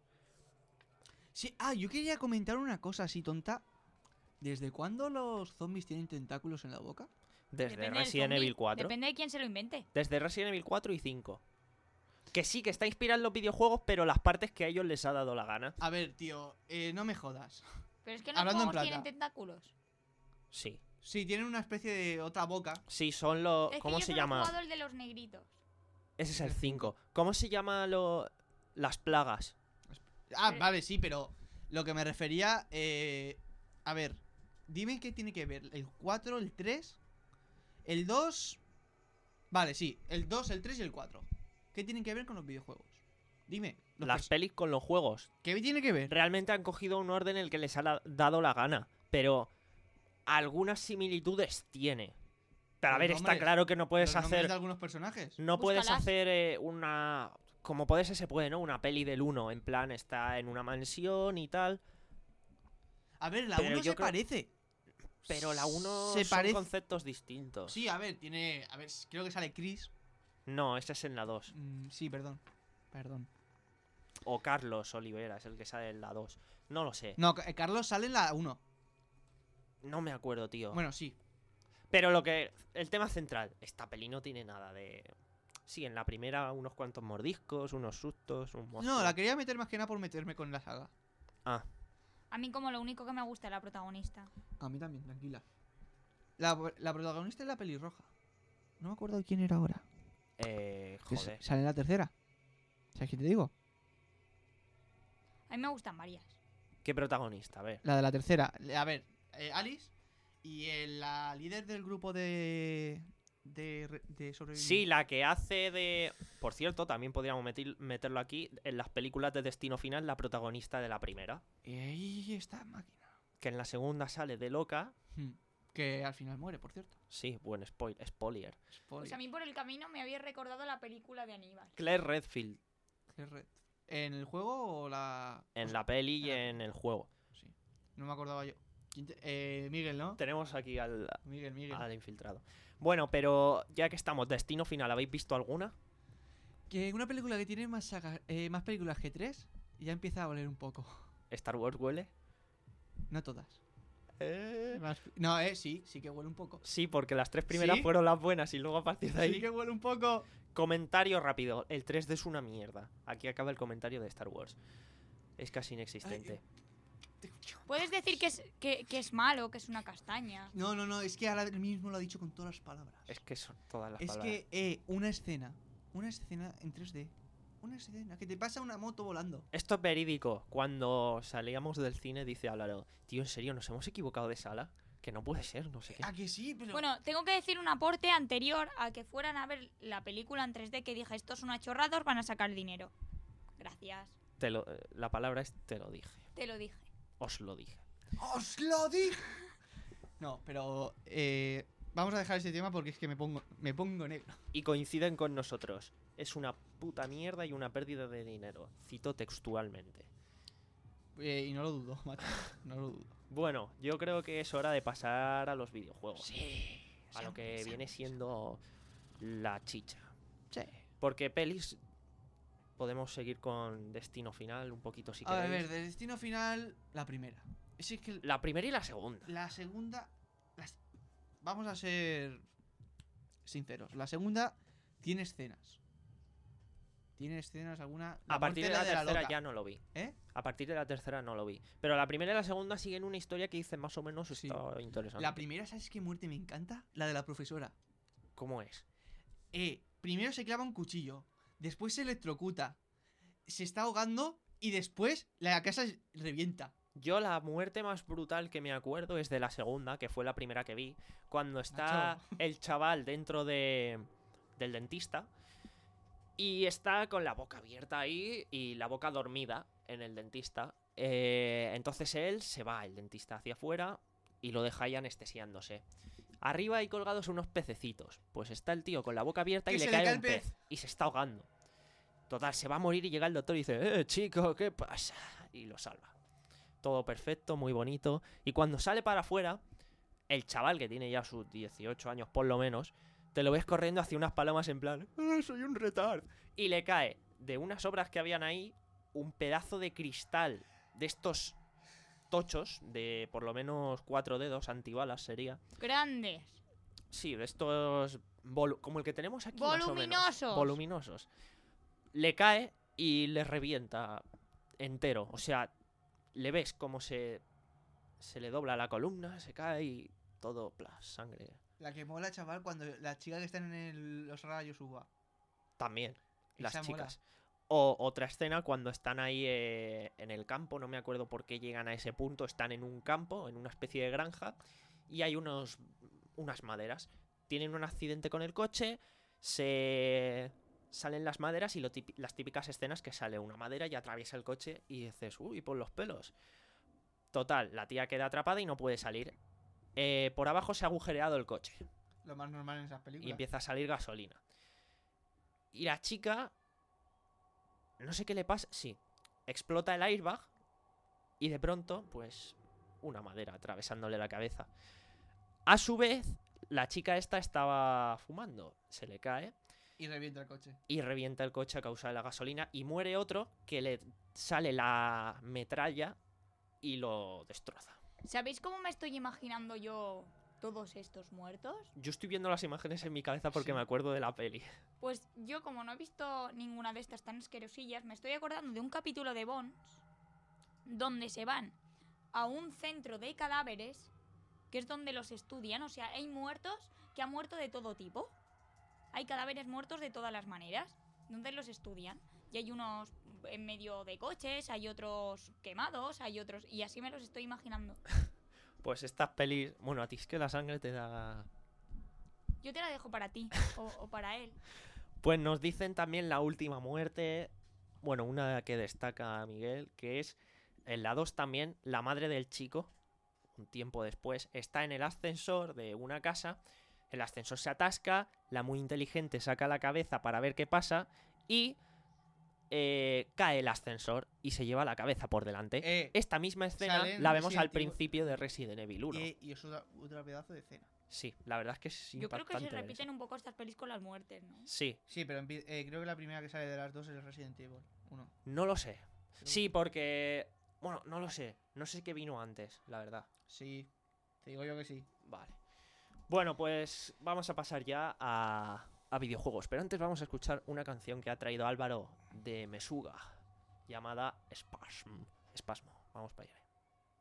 B: Sí, ah, yo quería comentar una cosa así tonta. ¿Desde cuándo los zombies tienen tentáculos en la boca?
A: Desde
C: Depende del
A: Resident
C: zombie,
A: Evil cuatro.
C: Depende de quién se lo invente.
A: Desde Resident Evil cuatro y cinco. Que sí, que está inspirada en los videojuegos, pero las partes que a ellos les ha dado la gana.
B: A ver, tío, eh, no me jodas.
C: Pero es que en los
B: Hablando en
C: juegos
B: plata.
C: tienen tentáculos.
A: Sí.
B: Sí, tienen una especie de otra boca.
A: Sí, son los...
C: Es que
A: ¿Cómo
C: yo
A: se
C: solo he
A: llama?
C: jugado el de los negritos.
A: Ese es el cinco. ¿Cómo se llama lo... las plagas?
B: Ah,
C: Pero-
B: vale, sí, pero lo que me refería, eh, a ver, dime qué tiene que ver el cuatro, el tres, el dos. Vale, sí, el dos, el tres y el cuatro. ¿Qué tienen que ver con los videojuegos? Dime. los
A: Las
B: pers-
A: pelis con los juegos.
B: ¿Qué tiene que ver?
A: Realmente han cogido un orden en el que les ha la- dado la gana. Pero algunas similitudes tiene. Pero a
B: Los
A: ver, está
B: nombres,
A: claro que no puedes
B: ¿Los nombres
A: hacer...
B: de algunos personajes?
A: No puedes
C: Búscalas.
A: hacer eh, una... Como puede ser, se puede, ¿no? Una peli del uno. En plan, está en una mansión y tal.
B: A ver, la
A: Pero
B: uno
A: yo
B: se
A: creo-
B: parece.
A: Pero la uno
B: se
A: son
B: parece.
A: conceptos distintos.
B: Sí, a ver, tiene, a ver, creo que sale Chris.
A: No, ese es en la dos.
B: Mm, sí, perdón. Perdón.
A: O Carlos Olivera es el que sale en la dos. No lo sé.
B: No, Ca- Carlos sale en la uno.
A: No me acuerdo, tío.
B: Bueno, sí.
A: Pero lo que... El tema central. Esta peli no tiene nada de... Sí, en la primera unos cuantos mordiscos, unos sustos, un monstruo.
B: No, la quería meter más que nada por meterme con la saga.
A: Ah,
C: A mí como lo único que me gusta es la protagonista.
B: A mí también, tranquila. La, la protagonista es la pelirroja. No me acuerdo de quién era ahora.
A: eh...
B: Que s-
A: Joder.
B: sale en la tercera. ¿Sabes qué te digo?
C: A mí me gustan varias.
A: ¿Qué protagonista? A ver.
B: La de la tercera. A ver, eh, Alice y el- la líder del grupo de. de, re- de sobrevivientes.
A: Sí, la que hace de... Por cierto, también podríamos metir- meterlo aquí. En las películas de Destino Final, la protagonista de la primera.
B: Y ahí está máquina.
A: Que en la segunda sale de loca.
B: Hmm. Que al final muere, por cierto.
A: Sí, buen spoil, spoiler.
C: Pues a mí por el camino me había recordado la película de Aníbal.
A: Claire Redfield.
B: Qué red. ¿En el juego o la.?
A: En
B: o
A: la peli y
B: en la-
A: en el juego.
B: Sí. No me acordaba yo. ¿Quién te- Eh, Miguel, ¿no?
A: Tenemos aquí al,
B: Miguel, Miguel.
A: al infiltrado. Bueno, pero ya que estamos, Destino Final, ¿habéis visto alguna?
B: Que una película que tiene más, saga- eh, más películas que tres ya empieza a oler un poco.
A: ¿Star Wars huele?
B: No todas.
A: Eh,
B: Más- No, eh, sí, sí que huele un poco.
A: Sí, porque las tres primeras
B: ¿Sí?
A: fueron las buenas y luego a partir de ahí...
B: Sí que huele un poco.
A: Comentario rápido. El tres D es una mierda. Aquí acaba el comentario de Star Wars. Es casi inexistente.
C: Puedes decir que es, que, que es malo, que es una castaña.
B: No, no, no, es que ahora él mismo lo ha dicho con todas las palabras.
A: Es que son todas las
B: Es
A: palabras.
B: que, eh, una escena. Una escena en tres D. Una escena que te pasa una moto volando.
A: Esto es verídico. Cuando salíamos del cine, dice Álvaro, tío, ¿en serio nos hemos equivocado de sala? Que no puede ser, no sé qué.
B: ¿A que sí? Pero...
C: Bueno, tengo que decir un aporte anterior a que fueran a ver la película en tres D que dije, estos son chorrados, van a sacar dinero. Gracias.
A: Te lo, eh, la palabra es te lo dije.
C: Te lo dije.
A: Os lo dije.
B: ¡Os lo dije! No, pero... Eh, vamos a dejar ese tema porque es que me pongo, me pongo negro.
A: Y coinciden con nosotros. Es una puta mierda y una pérdida de dinero. Cito textualmente.
B: Eh, y no lo dudo, macho. No lo dudo.
A: Bueno, yo creo que es hora de pasar a los videojuegos.
B: Sí.
A: A lo que viene siendo la chicha.
B: Sí.
A: Porque pelis... Podemos seguir con Destino Final un poquito si
B: A
A: queréis.
B: ver, de Destino Final, la primera. Es que el-
A: La primera y la segunda.
B: la segunda... las- Vamos a ser sinceros. La segunda tiene escenas. Tiene escenas alguna...
A: A partir de la, tercera
B: loca.
A: ya no lo vi.
B: ¿Eh?
A: A partir de la tercera no lo vi. Pero la primera y la segunda siguen una historia que dice más o menos
B: Sí.
A: está interesante.
B: La primera, ¿sabes qué muerte me encanta? La de la profesora.
A: ¿Cómo es?
B: Eh, primero se clava un cuchillo. Después se electrocuta. Se está ahogando. Y después la casa revienta.
A: Yo la muerte más brutal que me acuerdo es de la segunda, que fue la primera que vi. Cuando está
B: Macho.
A: el chaval dentro de del dentista. Y está con la boca abierta ahí y la boca dormida en el dentista. Eh, entonces él se va, el dentista, hacia afuera y lo deja ahí anestesiándose. Arriba hay colgados unos pececitos. Pues está el tío con la boca abierta y
B: Que
A: le
B: se
A: cae
B: le cae
A: un
B: el
A: pez.
B: pez.
A: Y se está ahogando. Total, se va a morir y llega el doctor y dice, eh, chico, ¿qué pasa? Y lo salva. Todo perfecto, muy bonito. Y cuando sale para afuera, el chaval que tiene ya sus dieciocho años por lo menos, te lo ves corriendo hacia unas palomas en plan, "Ah, soy un retard". Y le cae de unas obras que habían ahí un pedazo de cristal de estos tochos, de por lo menos cuatro dedos, antibalas sería.
C: Grandes.
A: Sí, de estos volu- como el que tenemos aquí más o menos.
C: Voluminosos.
A: Voluminosos. Le cae y le revienta entero. O sea, le ves como se se le dobla la columna, se cae y todo, plas, sangre.
B: La que mola, chaval, cuando la chica que está en el- los rayos uva.
A: También, las
B: Esa mola.
A: chicas. O otra escena cuando están ahí eh, en el campo, no me acuerdo por qué llegan a ese punto, están en un campo, en una especie de granja, y hay unos unas maderas. Tienen un accidente con el coche, se salen las maderas y lo típi- las típicas escenas que sale una madera y atraviesa el coche y dices, uy, por los pelos. Total, la tía queda atrapada y no puede salir. Eh, por abajo se ha agujereado el coche.
B: Lo más normal en esas películas.
A: Y empieza a salir gasolina. Y la chica... No sé qué le pasa... Sí. Explota el airbag. Y de pronto, pues... Una madera atravesándole la cabeza. A su vez, la chica esta estaba fumando. Se le cae.
B: Y revienta el coche.
A: Y revienta el coche a causa de la gasolina. Y muere otro que le sale la metralla y lo destroza.
C: ¿Sabéis cómo me estoy imaginando yo todos estos muertos?
A: Yo estoy viendo las imágenes en mi cabeza porque
B: Sí.
A: me acuerdo de la peli.
C: Pues yo, como no he visto ninguna de estas tan asquerosillas, me estoy acordando de un capítulo de Bones donde se van a un centro de cadáveres, que es donde los estudian. O sea, hay muertos que han muerto de todo tipo. Hay cadáveres muertos de todas las maneras, donde los estudian. Y hay unos en medio de coches, hay otros quemados, hay otros... Y así me los estoy imaginando.
A: Pues estas pelis... Bueno, a ti es que la sangre te da...
C: Yo te la dejo para ti, o, o para él.
A: Pues nos dicen también la última muerte. Bueno, una que destaca Miguel, que es en la dos también, la madre del chico, un tiempo después, está en el ascensor de una casa. El ascensor se atasca, la muy inteligente saca la cabeza para ver qué pasa y eh, cae el ascensor y se lleva la cabeza por delante.
B: Eh,
A: Esta misma escena
B: sale en
A: la vemos al
B: Resident Evil.
A: principio de Resident Evil uno.
B: y, y es otra, otro pedazo de escena.
A: Sí, la verdad es que es
C: Yo creo que
A: impactante
C: se
A: ver
C: repiten
A: eso.
C: un poco estas pelis con las muertes, ¿no?
A: Sí,
B: Sí, pero empie- eh, creo que la primera que sale de las dos es Resident Evil uno.
A: no lo sé. Sí, porque... Bueno, no lo sé. No sé qué vino antes, la verdad.
B: Sí, te digo yo que sí.
A: Vale. Bueno, pues vamos a pasar ya a, a videojuegos. Pero antes vamos a escuchar una canción que ha traído Álvaro de Mesuga, llamada Spasm. Espasmo. Vamos para allá.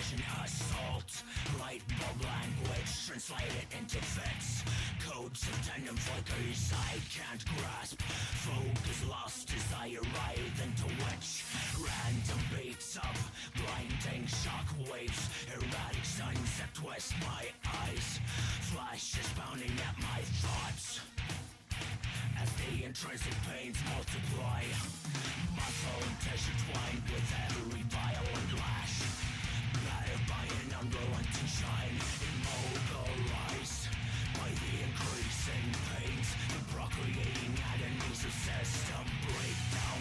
F: Invasion assault, light bulb language, translate it into fits. Codes of tandem flickers I can't grasp. Focus lost as I arrive into which random beats up, blinding shock waves, erratic suns that twist my eyes. Flashes pounding at my thoughts as the intrinsic pains multiply. Muscle and tissue twined with every violent lash, battered by an unrelenting shine, immobilized by the increasing pains, the procreating agonies of system breakdown.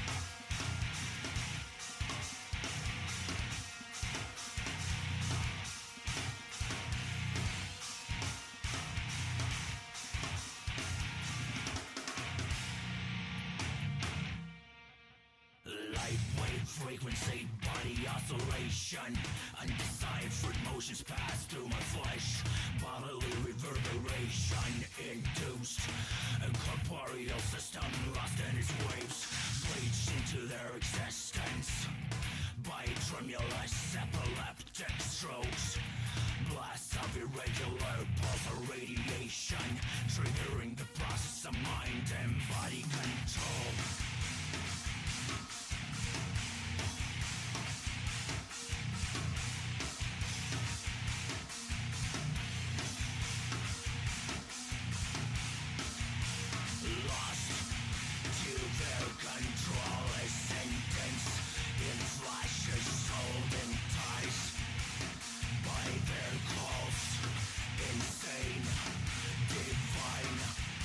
F: Lightwave frequency, body oscillation, undeciphered motions pass through my flesh, bodily reverberation induced, a corporeal system lost in its waves, bleached into their existence by tremulous epileptic strokes, blasts of irregular pulsar radiation, triggering the process of mind and body control. Lost to their control, a sentence in flashes, sold enticed by their calls, insane, divine.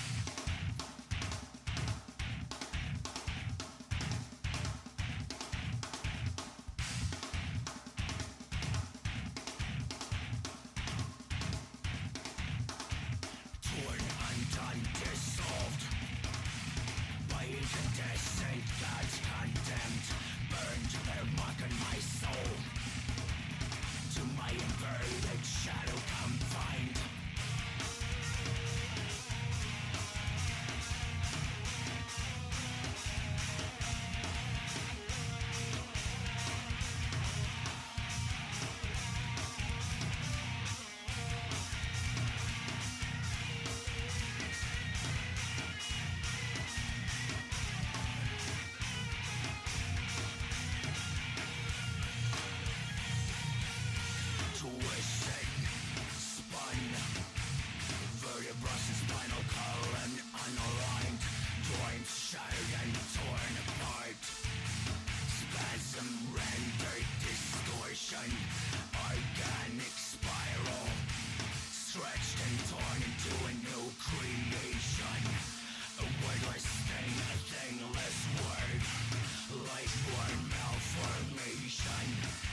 F: Torn, undone, dissolved by incandescent gods condemned, burned their mark on my soul, to my inverted shadow confined. Twisted, spun, vertebrae and spinal column unaligned, joints shattered and torn apart, spasm rendered distortion, organic spiral, stretched and torn into a new creation, a wordless thing, a thingless word, life-born malformation.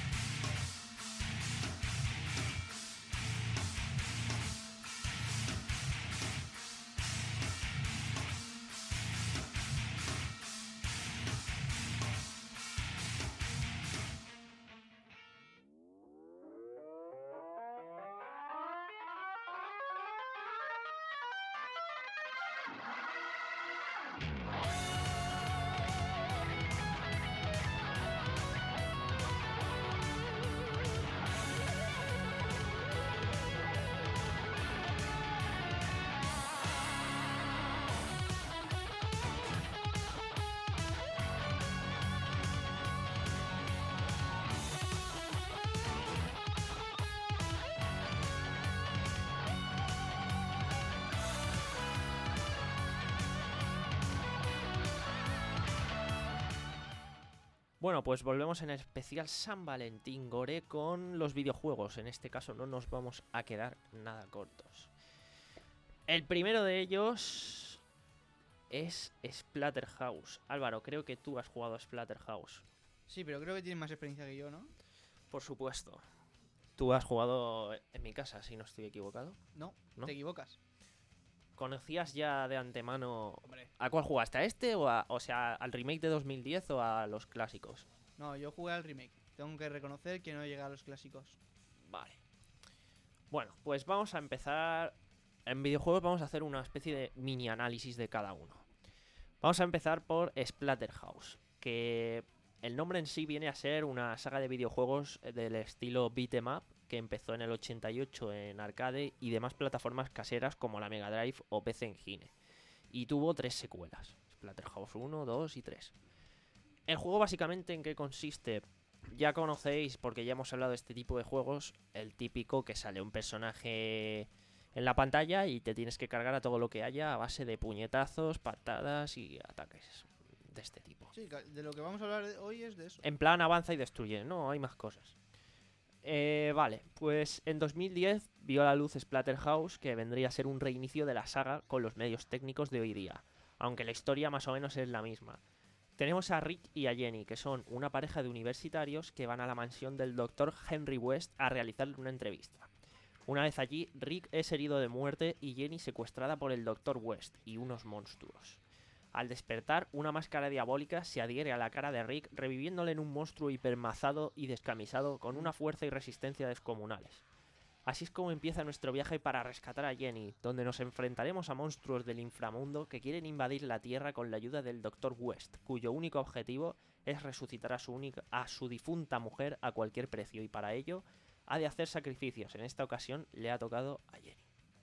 A: Bueno, pues volvemos en el especial San Valentín Gore con los videojuegos. En este caso no nos vamos a quedar nada cortos. El primero de ellos es Splatterhouse. Álvaro, creo que tú has jugado a Splatterhouse.
B: Sí, pero creo que tienes más experiencia que yo, ¿no?
A: Por supuesto. Tú has jugado en mi casa, si no estoy equivocado.
B: No,
A: ¿No?
B: te equivocas.
A: ¿Conocías ya de antemano
B: Hombre.
A: a cuál jugaste? ¿A este o, a, o sea, al remake de dos mil diez o a los clásicos?
B: No, yo jugué al remake. Tengo que reconocer que no llega a los clásicos.
A: Vale. Bueno, pues vamos a empezar. En videojuegos vamos a hacer una especie de mini análisis de cada uno. Vamos a empezar por Splatterhouse, que el nombre en sí viene a ser una saga de videojuegos del estilo beat 'em up que empezó en el ochenta y ocho en arcade y demás plataformas caseras como la Mega Drive o P C Engine. Y tuvo tres secuelas, Splatterhouse uno, dos y tres. El juego básicamente en qué consiste, ya conocéis porque ya hemos hablado de este tipo de juegos, el típico que sale un personaje en la pantalla y te tienes que cargar a todo lo que haya a base de puñetazos, patadas y ataques de este tipo.
B: Sí, ca- de lo que vamos a hablar hoy es de eso.
A: En plan avanza y destruye, no, hay más cosas. Eh, vale, pues en dos mil diez vio a la luz Splatterhouse, que vendría a ser un reinicio de la saga con los medios técnicos de hoy día, aunque la historia más o menos es la misma. Tenemos a Rick y a Jenny, que son una pareja de universitarios que van a la mansión del doctor Henry West a realizarle una entrevista. Una vez allí, Rick es herido de muerte y Jenny secuestrada por el doctor West y unos monstruos. Al despertar, una máscara diabólica se adhiere a la cara de Rick, reviviéndole en un monstruo hipermazado y descamisado con una fuerza y resistencia descomunales. Así es como empieza nuestro viaje para rescatar a Jenny, donde nos enfrentaremos a monstruos del inframundo que quieren invadir la Tierra con la ayuda del doctor West, cuyo único objetivo es resucitar a su, única, a su difunta mujer a cualquier precio, y para ello ha de hacer sacrificios. En esta ocasión le ha tocado a Jenny.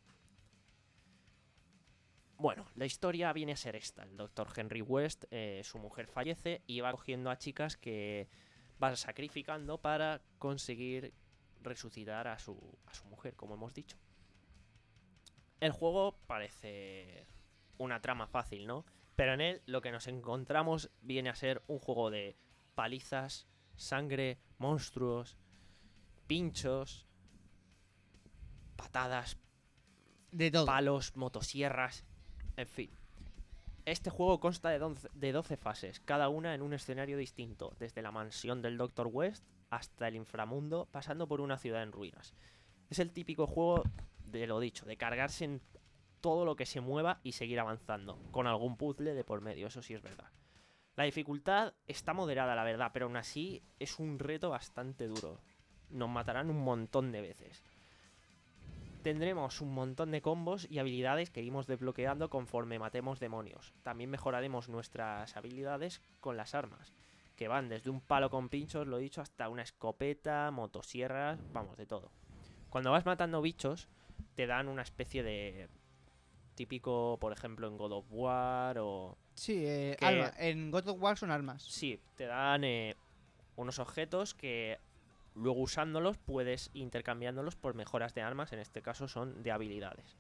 A: Bueno, la historia viene a ser esta. El doctor Henry West, eh, su mujer fallece y va cogiendo a chicas que va sacrificando para conseguir resucitar a su, a su mujer, como hemos dicho. El juego parece una trama fácil, ¿no? Pero en él lo que nos encontramos viene a ser un juego de palizas, sangre, monstruos, pinchos, patadas,
B: De todo.
A: palos, motosierras, en fin. Este juego consta de doce, de doce fases, cada una en un escenario distinto, desde la mansión del doctor West hasta el inframundo, pasando por una ciudad en ruinas. Es el típico juego de lo dicho, de cargarse en todo lo que se mueva y seguir avanzando, con algún puzzle de por medio, eso sí es verdad. La dificultad está moderada, la verdad, pero aún así es un reto bastante duro. Nos matarán un montón de veces. Tendremos un montón de combos y habilidades que iremos desbloqueando conforme matemos demonios. También mejoraremos nuestras habilidades con las armas, que van desde un palo con pinchos, lo he dicho, hasta una escopeta, motosierras, vamos, de todo. Cuando vas matando bichos, te dan una especie de... típico, por ejemplo, en God of War o...
B: Sí, eh,
A: que-
B: arma- en God of War son armas.
A: Sí, te dan eh, unos objetos que luego usándolos puedes intercambiándolos por mejoras de armas, en este caso son de habilidades.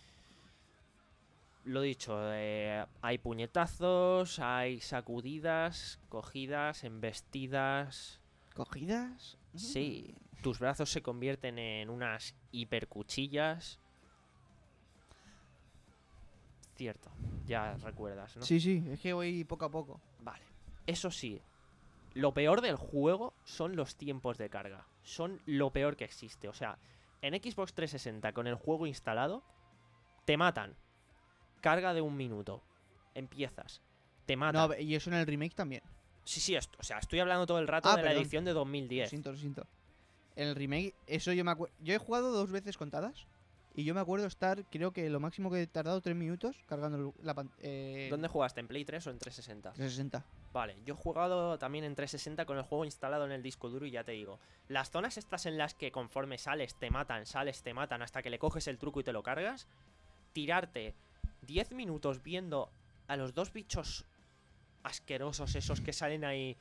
A: Lo dicho, eh, hay puñetazos, hay sacudidas, cogidas, embestidas.
B: ¿Cogidas?
A: Sí, tus brazos se convierten en unas hipercuchillas. Cierto, ya recuerdas, ¿no?
B: Sí, sí, es que voy poco a poco.
A: Vale. Eso sí, lo peor del juego son los tiempos de carga. Son lo peor que existe. O sea, en Xbox trescientos sesenta con el juego instalado, te matan. Carga de un minuto. Empiezas. Te matan.
B: No, y eso en el remake también.
A: Sí, sí, esto, o sea, estoy hablando todo el rato
B: Ah,
A: de la
B: perdón.
A: edición de dos mil
B: Lo
A: diez.
B: siento, lo siento. En el remake, eso yo me acuerdo. Yo he jugado dos veces contadas. Y yo me acuerdo estar, creo que lo máximo que he tardado tres minutos cargando el- la pantalla. Eh,
A: ¿Dónde jugaste? ¿En Play tres o en trescientos sesenta?
B: trescientos sesenta.
A: Vale, yo he jugado también en trescientos sesenta con el juego instalado en el disco duro y ya te digo, las zonas estas en las que conforme sales te matan, sales te matan hasta que le coges el truco y te lo cargas, tirarte diez minutos viendo a los dos bichos asquerosos esos que salen ahí,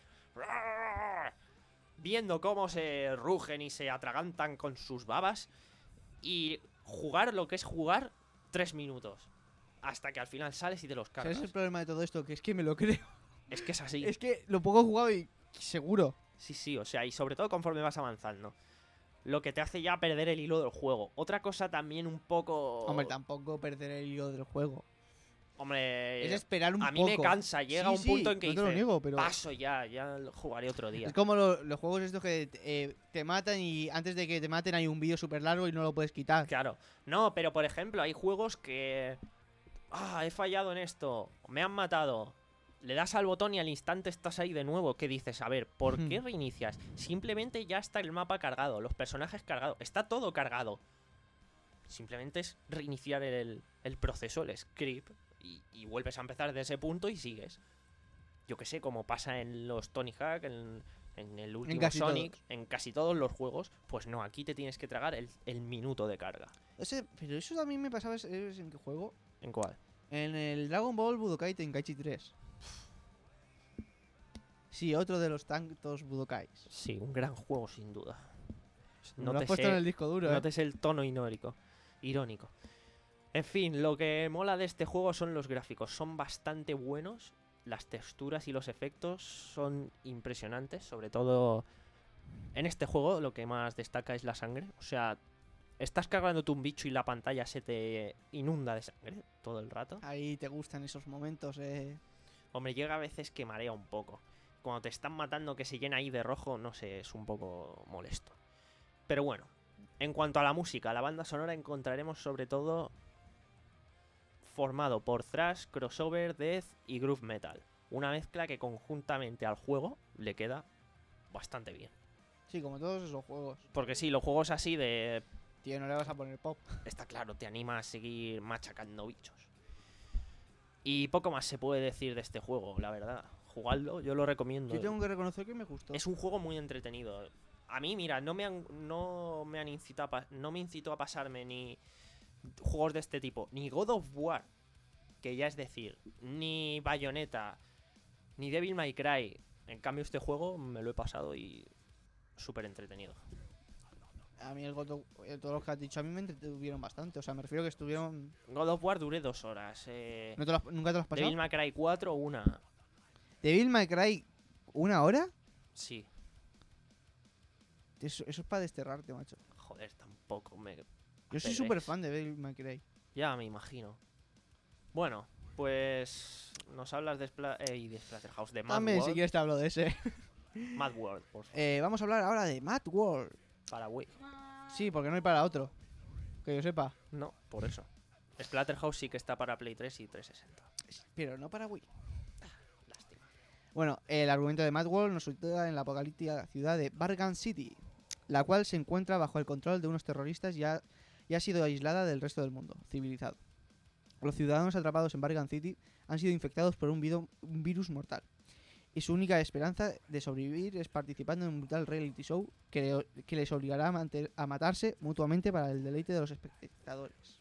A: viendo cómo se rugen y se atragantan con sus babas, y jugar lo que es jugar tres minutos, hasta que al final sales y te los cargas.
B: ¿Sabes el problema de todo esto? Que es que me lo creo.
A: Es que es así.
B: Es que lo poco he jugado y seguro.
A: Sí, sí, o sea, y sobre todo conforme vas avanzando. Lo que te hace ya perder el hilo del juego. Otra cosa también un poco...
B: Hombre, tampoco perder el hilo del juego.
A: Hombre,
B: es esperar un
A: a
B: poco.
A: mí me cansa. Llega
B: Sí,
A: un
B: sí,
A: punto en que
B: no te lo
A: dices,
B: niego, pero
A: paso ya, ya lo jugaré otro día.
B: es como lo- los juegos estos que eh, te matan y antes de que te maten hay un vídeo súper largo y no lo puedes quitar.
A: Claro. No, pero por ejemplo, hay juegos que... Ah, he fallado en esto. Me han matado. Le das al botón y al instante estás ahí de nuevo. ¿Qué dices? A ver, ¿por
B: Ujú.
A: qué reinicias? Simplemente ya está el mapa cargado, los personajes cargados. Está todo cargado. Simplemente es reiniciar el, el proceso, el script. Y, y vuelves a empezar de ese punto y sigues. Yo yo que sé, como pasa en los Tony Hawk, en, en el último
B: casi
A: Sonic,
B: todos.
A: en casi todos los juegos, pues no, aquí te tienes que tragar el, el minuto de carga.
B: Ese, pero eso también me pasaba, ¿sabes en qué juego?
A: ¿En cuál?
B: En el Dragon Ball Budokai Tenkaichi tres. Sí, otro de los tantos Budokais.
A: Sí, un gran juego sin duda.
B: No
A: No
B: lo
A: te
B: has puesto
A: sé-
B: en el disco duro, ¿eh?
A: Notes el tono irónico. irónico. En fin, lo que mola de este juego son los gráficos. Son bastante buenos. Las texturas y los efectos son impresionantes. Sobre todo en este juego lo que más destaca es la sangre. O sea, estás cargándote un bicho y la pantalla se te inunda de sangre todo el rato.
B: Ahí te gustan esos momentos, eh.
A: Hombre, llega a veces que marea un poco. Cuando te están matando que se llena ahí de rojo, no sé, es un poco molesto. Pero bueno, en cuanto a la música, la banda sonora encontraremos sobre todo formado por thrash, crossover, death y groove metal. Una mezcla que conjuntamente al juego le queda bastante bien.
B: Sí, como todos esos juegos.
A: Porque sí, los juegos así de...
B: Tío, no le vas a poner pop.
A: Está claro, te anima a seguir machacando bichos. Y poco más se puede decir de este juego, la verdad. Jugadlo, yo lo recomiendo.
B: Yo tengo que reconocer que me gustó.
A: Es un juego muy entretenido. A mí, mira, no me han, no me han incitado a, pa- no me incitó a pasarme ni juegos de este tipo, ni God of War, que ya es decir, ni Bayonetta, ni Devil May Cry. En cambio, este juego me lo he pasado y súper entretenido.
B: A mí el God of- eh, todos los que has dicho a mí me entretuvieron bastante. O sea, me refiero que estuvieron...
A: God of War duré dos horas. Eh,
B: ¿No te lo has- ¿Nunca te lo has pasado?
A: Devil May Cry cuatro, una.
B: Devil May Cry, ¿una hora?
A: Sí,
B: Eso, eso es para desterrarte, macho.
A: joder, tampoco me...
B: Yo soy
A: Hacer
B: súper
A: es-
B: fan de Devil May Cry.
A: Ya me imagino. Bueno, pues nos hablas de, Spla eh, y de Splatterhouse, de Mad
B: También, si
A: World.
B: quieres te hablo de ese.
A: Mad World, por favor.
B: Eh, vamos a hablar ahora de Mad World.
A: Para Wii.
B: Sí, porque no hay para otro. Que yo sepa.
A: No, por eso. Splatterhouse sí que está para Play tres y trescientos sesenta.
B: Pero no para Wii.
A: Lástima.
B: Bueno, el argumento de Mad World nos sitúa en la apocalíptica ciudad de Bargan City, la cual se encuentra bajo el control de unos terroristas y ha, y ha sido aislada del resto del mundo civilizado. Los ciudadanos atrapados en Bargan City han sido infectados por un, vido- un virus mortal. Y su única esperanza de sobrevivir es participando en un brutal reality show que, le- que les obligará a, manter- a matarse mutuamente para el deleite de los espectadores.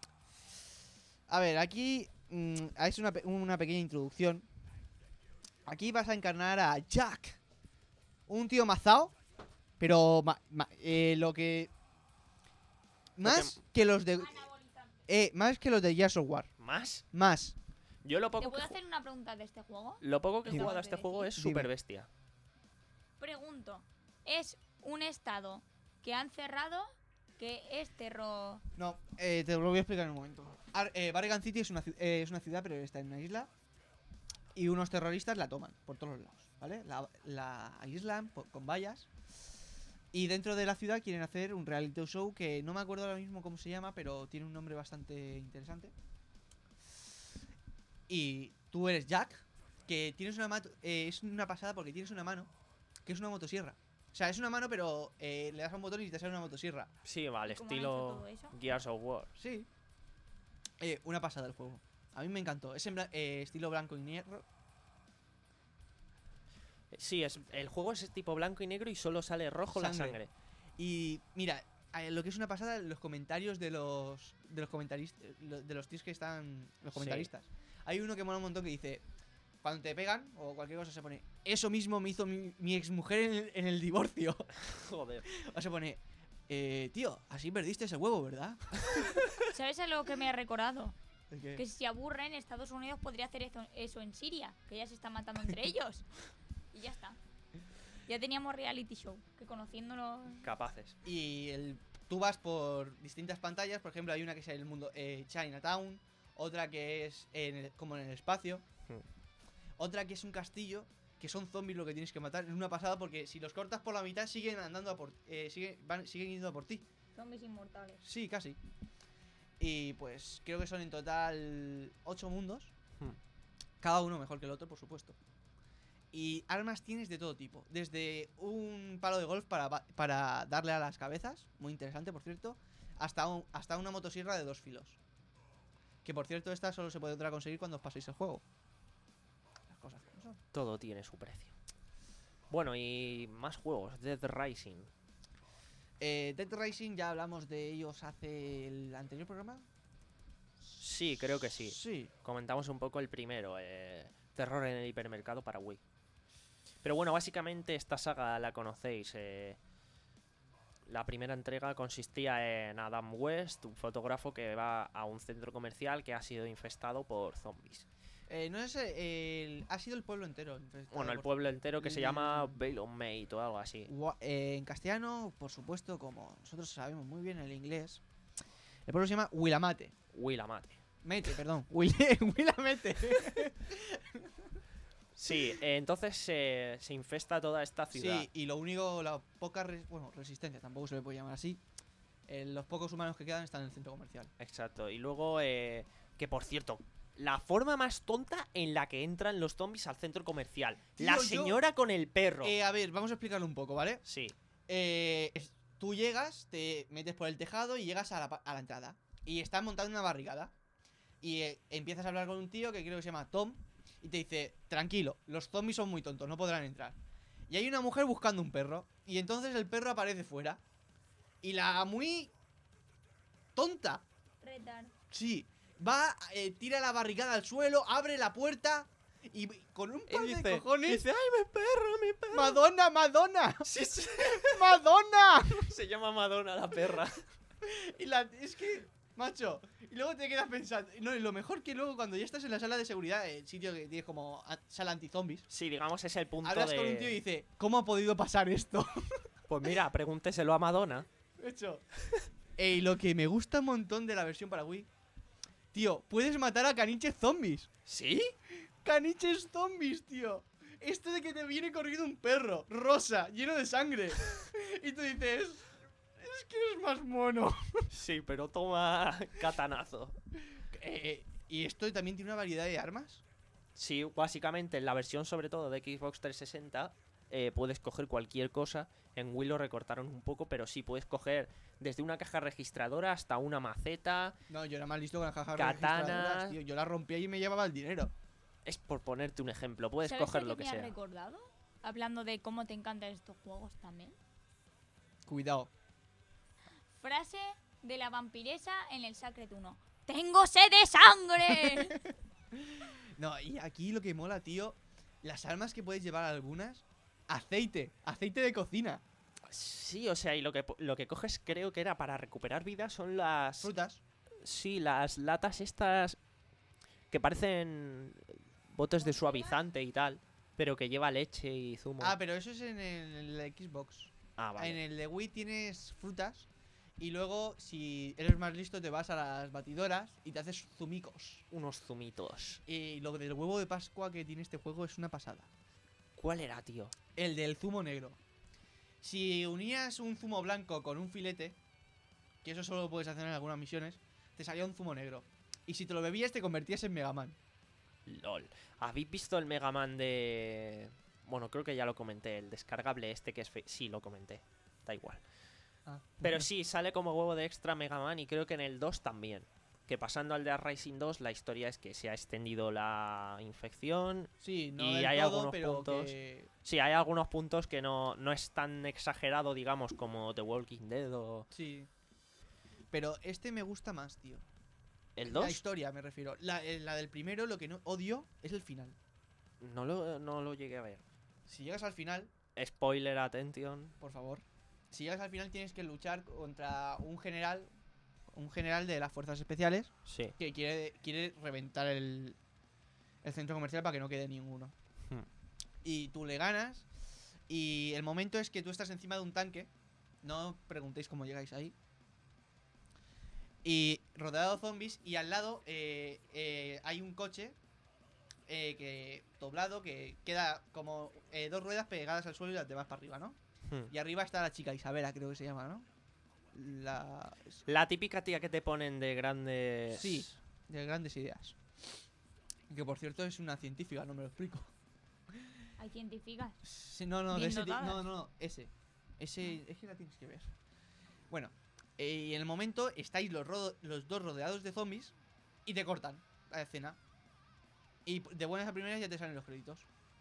B: A ver, aquí mm, es una, pe- una pequeña introducción. Aquí vas a encarnar a Jack, un tío mazao, pero ma- ma- eh, lo que más que los de eh, más que los de Gears of War,
A: ¿Más?
B: más.
A: Yo lo
C: ¿Te
A: poco que,
C: puedo
A: ju-
C: hacer una pregunta de este juego?
A: lo poco que he
B: Dime.
A: jugado a este juego es
B: Dime.
A: super bestia.
C: Pregunto, ¿es un estado que han cerrado que es terror?
B: No, eh, te lo voy a explicar en un momento. Ar- eh, Bargan City es una, ci- eh, es una ciudad, pero está en una isla. Y unos terroristas la toman por todos los lados, ¿vale? La, la aíslan po- con vallas. Y dentro de la ciudad quieren hacer un reality show que no me acuerdo ahora mismo cómo se llama, pero tiene un nombre bastante interesante. Y tú eres Jack, que tienes una mato- eh, es una pasada porque tienes una mano, que es una motosierra. O sea, es una mano, pero eh, le das a un botón y te sale una motosierra.
A: Sí, vale,
C: ¿Cómo han hecho
A: estilo
C: todo eso?
A: Gears of War.
B: Sí. Eh, una pasada el juego. A mí me encantó. Es en bla- eh, estilo blanco y negro.
A: Sí, es, el juego es tipo blanco y negro y solo sale rojo la
B: Sangre.
A: sangre.
B: Y mira, eh, lo que es una pasada, los comentarios de los de los comentaristas, de los tíos que están, los
A: Sí.
B: comentaristas. Hay uno que mola un montón que dice, cuando te pegan o cualquier cosa se pone, eso mismo me hizo mi, mi exmujer en el, en el divorcio.
A: Joder.
B: O se pone, eh, tío, así perdiste ese huevo, ¿verdad?
C: ¿Sabes a lo que me ha recordado?
B: Es que-
C: Que si se aburren, Estados Unidos podría hacer eso, eso en Siria, que ya se están matando entre ellos. Y ya está. Ya teníamos reality show, que conociéndonos...
A: Capaces.
B: Y el, tú vas por distintas pantallas, por ejemplo, hay una que es el mundo eh, Chinatown, otra que es en el- como en el espacio,
A: Hmm.
B: otra que es un castillo, que son zombies lo que tienes que matar. Es una pasada porque si los cortas por la mitad siguen andando a por eh, siguen, van, siguen yendo a por ti.
C: Zombies inmortales.
B: Sí, casi. Y pues creo que son en total ocho mundos,
A: Hmm.
B: cada uno mejor que el otro, por supuesto. Y armas tienes de todo tipo. Desde un palo de golf para, ba- para darle a las cabezas, muy interesante por cierto, hasta, un- hasta una motosierra de dos filos. Que por cierto esta solo se podrá conseguir cuando os paséis el juego. Las cosas como Eso.
A: Todo tiene su precio. Bueno, y más juegos. Dead Rising.
B: Eh, Dead Rising, ya hablamos de ellos hace el anterior programa.
A: Sí, creo que sí.
B: Sí.
A: Comentamos un poco el primero. Eh, terror en el hipermercado para Wii. Pero bueno, básicamente esta saga la conocéis. Eh, la primera entrega consistía en Adam West, un fotógrafo que va a un centro comercial que ha sido infestado por zombies.
B: Eh, no es el, ha sido el pueblo entero. infestado
A: Bueno, el
B: por-
A: pueblo entero que se llama
B: Mm.
A: Vale on Mate o algo así.
B: Gua- eh, en castellano, por supuesto, como nosotros sabemos muy bien el inglés, el pueblo se llama Willamette.
A: Willamette.
B: Mete, perdón. Will- Willamette.
A: Sí, eh, entonces se se infesta toda esta ciudad.
B: Sí, y lo único, la poca res- bueno, resistencia, tampoco se le puede llamar así. eh, los pocos humanos que quedan están en el centro comercial.
A: Exacto. Y luego, eh, que por cierto, la forma más tonta en la que entran los zombies al centro comercial.
B: Tío,
A: la
B: yo-
A: señora con el perro.
B: Eh, a ver, vamos a explicarlo un poco, ¿vale?
A: Sí,
B: Eh, es- tú llegas, te metes por el tejado y llegas a la, pa- a la entrada. Y están montando una barricada. Y eh, empiezas a hablar con un tío que creo que se llama Tom. Y te dice, tranquilo, los zombies son muy tontos, no podrán entrar. Y hay una mujer buscando un perro. Y entonces el perro aparece fuera. Y la muy tonta,
C: Retar.
B: sí, va, eh, tira la barricada al suelo, abre la puerta. Y con un par de cojones...
A: dice, ay, mi perro, mi perro.
B: ¡Madonna, Madonna!
A: Sí, sí.
B: ¡Madonna!
A: Se llama Madonna la perra.
B: Y la, es que, macho, y luego te quedas pensando. No, y lo mejor que luego cuando ya estás en la sala de seguridad, el sitio que tienes como a- sala anti-zombies,
A: Sí, digamos es el punto
B: hablas
A: de...
B: con un tío y dice, ¿cómo ha podido pasar esto?
A: Pues mira, pregúnteselo a Madonna.
B: Hecho. Y lo que me gusta un montón de la versión para Wii, tío, puedes matar a caniches zombies.
A: ¿Sí?
B: Caniches zombies, tío. Esto de que te viene corriendo un perro, rosa, lleno de sangre. Y tú dices, es que es más mono.
A: Sí, pero toma catanazo.
B: Eh, y esto también tiene una variedad de armas.
A: Sí, básicamente en la versión sobre todo de Xbox trescientos sesenta eh, puedes coger cualquier cosa. En Wii lo recortaron un poco, pero sí, puedes coger desde una caja registradora hasta una maceta.
B: No, yo era más listo con las cajas
A: Katanas.
B: registradoras, tío. Yo la rompía y me llevaba el dinero.
A: Es por ponerte un ejemplo, puedes
C: ¿Sabes
A: coger
C: a
A: lo
C: qué
A: que
C: me has
A: sea.
C: recordado? Hablando de cómo te encantan estos juegos también.
B: Cuidado.
C: Frase de la vampiresa en el Sacred uno. ¡Tengo sed de sangre!
B: No, y aquí lo que mola, tío, las armas que puedes llevar algunas, aceite, aceite de cocina,
A: Sí, o sea, y lo que, po- lo que coges creo que era para recuperar vida son las...
B: frutas.
A: Sí, las latas estas que parecen botes de suavizante y tal, pero que lleva leche y zumo.
B: Ah, pero eso es en el, el Xbox.
A: Ah, vale.
B: En el de Wii tienes frutas y luego, si eres más listo, te vas a las batidoras y te haces zumicos.
A: Unos zumitos.
B: Y lo del huevo de Pascua que tiene este juego es una pasada.
A: ¿Cuál era, tío?
B: El del zumo negro. Si unías un zumo blanco con un filete, que eso solo lo puedes hacer en algunas misiones, te salía un zumo negro. Y si te lo bebías, te convertías en Mega Man.
A: LOL. ¿Habéis visto el Mega Man de...? Bueno, creo que ya lo comenté, el descargable este que es... fe- Sí, lo comenté. Da igual. Pero sí, sale como huevo de extra Mega Man y creo que en el dos también. Que pasando al de Rising dos, la historia es que se ha extendido la infección.
B: Sí, no
A: Y
B: del
A: hay
B: todo,
A: algunos
B: pero
A: puntos-
B: que...
A: Sí, hay algunos puntos que no, no es tan exagerado, digamos, como The Walking Dead o
B: Sí. Pero este me gusta más, tío.
A: el
B: La
A: dos.
B: historia, me refiero. La, eh, la del primero, lo que no odio es el final.
A: No lo, no lo llegué a ver.
B: Si llegas al final,
A: Spoiler, attention.
B: por favor. Si llegas al final tienes que luchar contra un general, un general de las fuerzas especiales
A: Sí.
B: que quiere, quiere reventar el, el centro comercial para que no quede ninguno.
A: Hmm.
B: Y tú le ganas. Y el momento es que tú estás encima de un tanque. No preguntéis cómo llegáis ahí. Y rodeado de zombies. Y al lado eh, eh, hay un coche eh, que doblado que queda como eh, dos ruedas pegadas al suelo y las demás para arriba, ¿no?
A: Hmm.
B: Y arriba está la chica Isabela, creo que se llama, ¿no? La...
A: La típica tía que te ponen de grandes...
B: Sí. De grandes ideas. Que por cierto es una científica, no me lo explico.
C: Hay científicas.
B: Sí, no, no, de
C: Bien
B: ese ti-
C: dotadas.
B: no, no, no, ese. Ese es que la tienes que ver. Bueno, eh, y en el momento estáis los, rodo- los dos rodeados de zombies y te cortan la escena. Y p- de buenas a primeras ya te salen los créditos.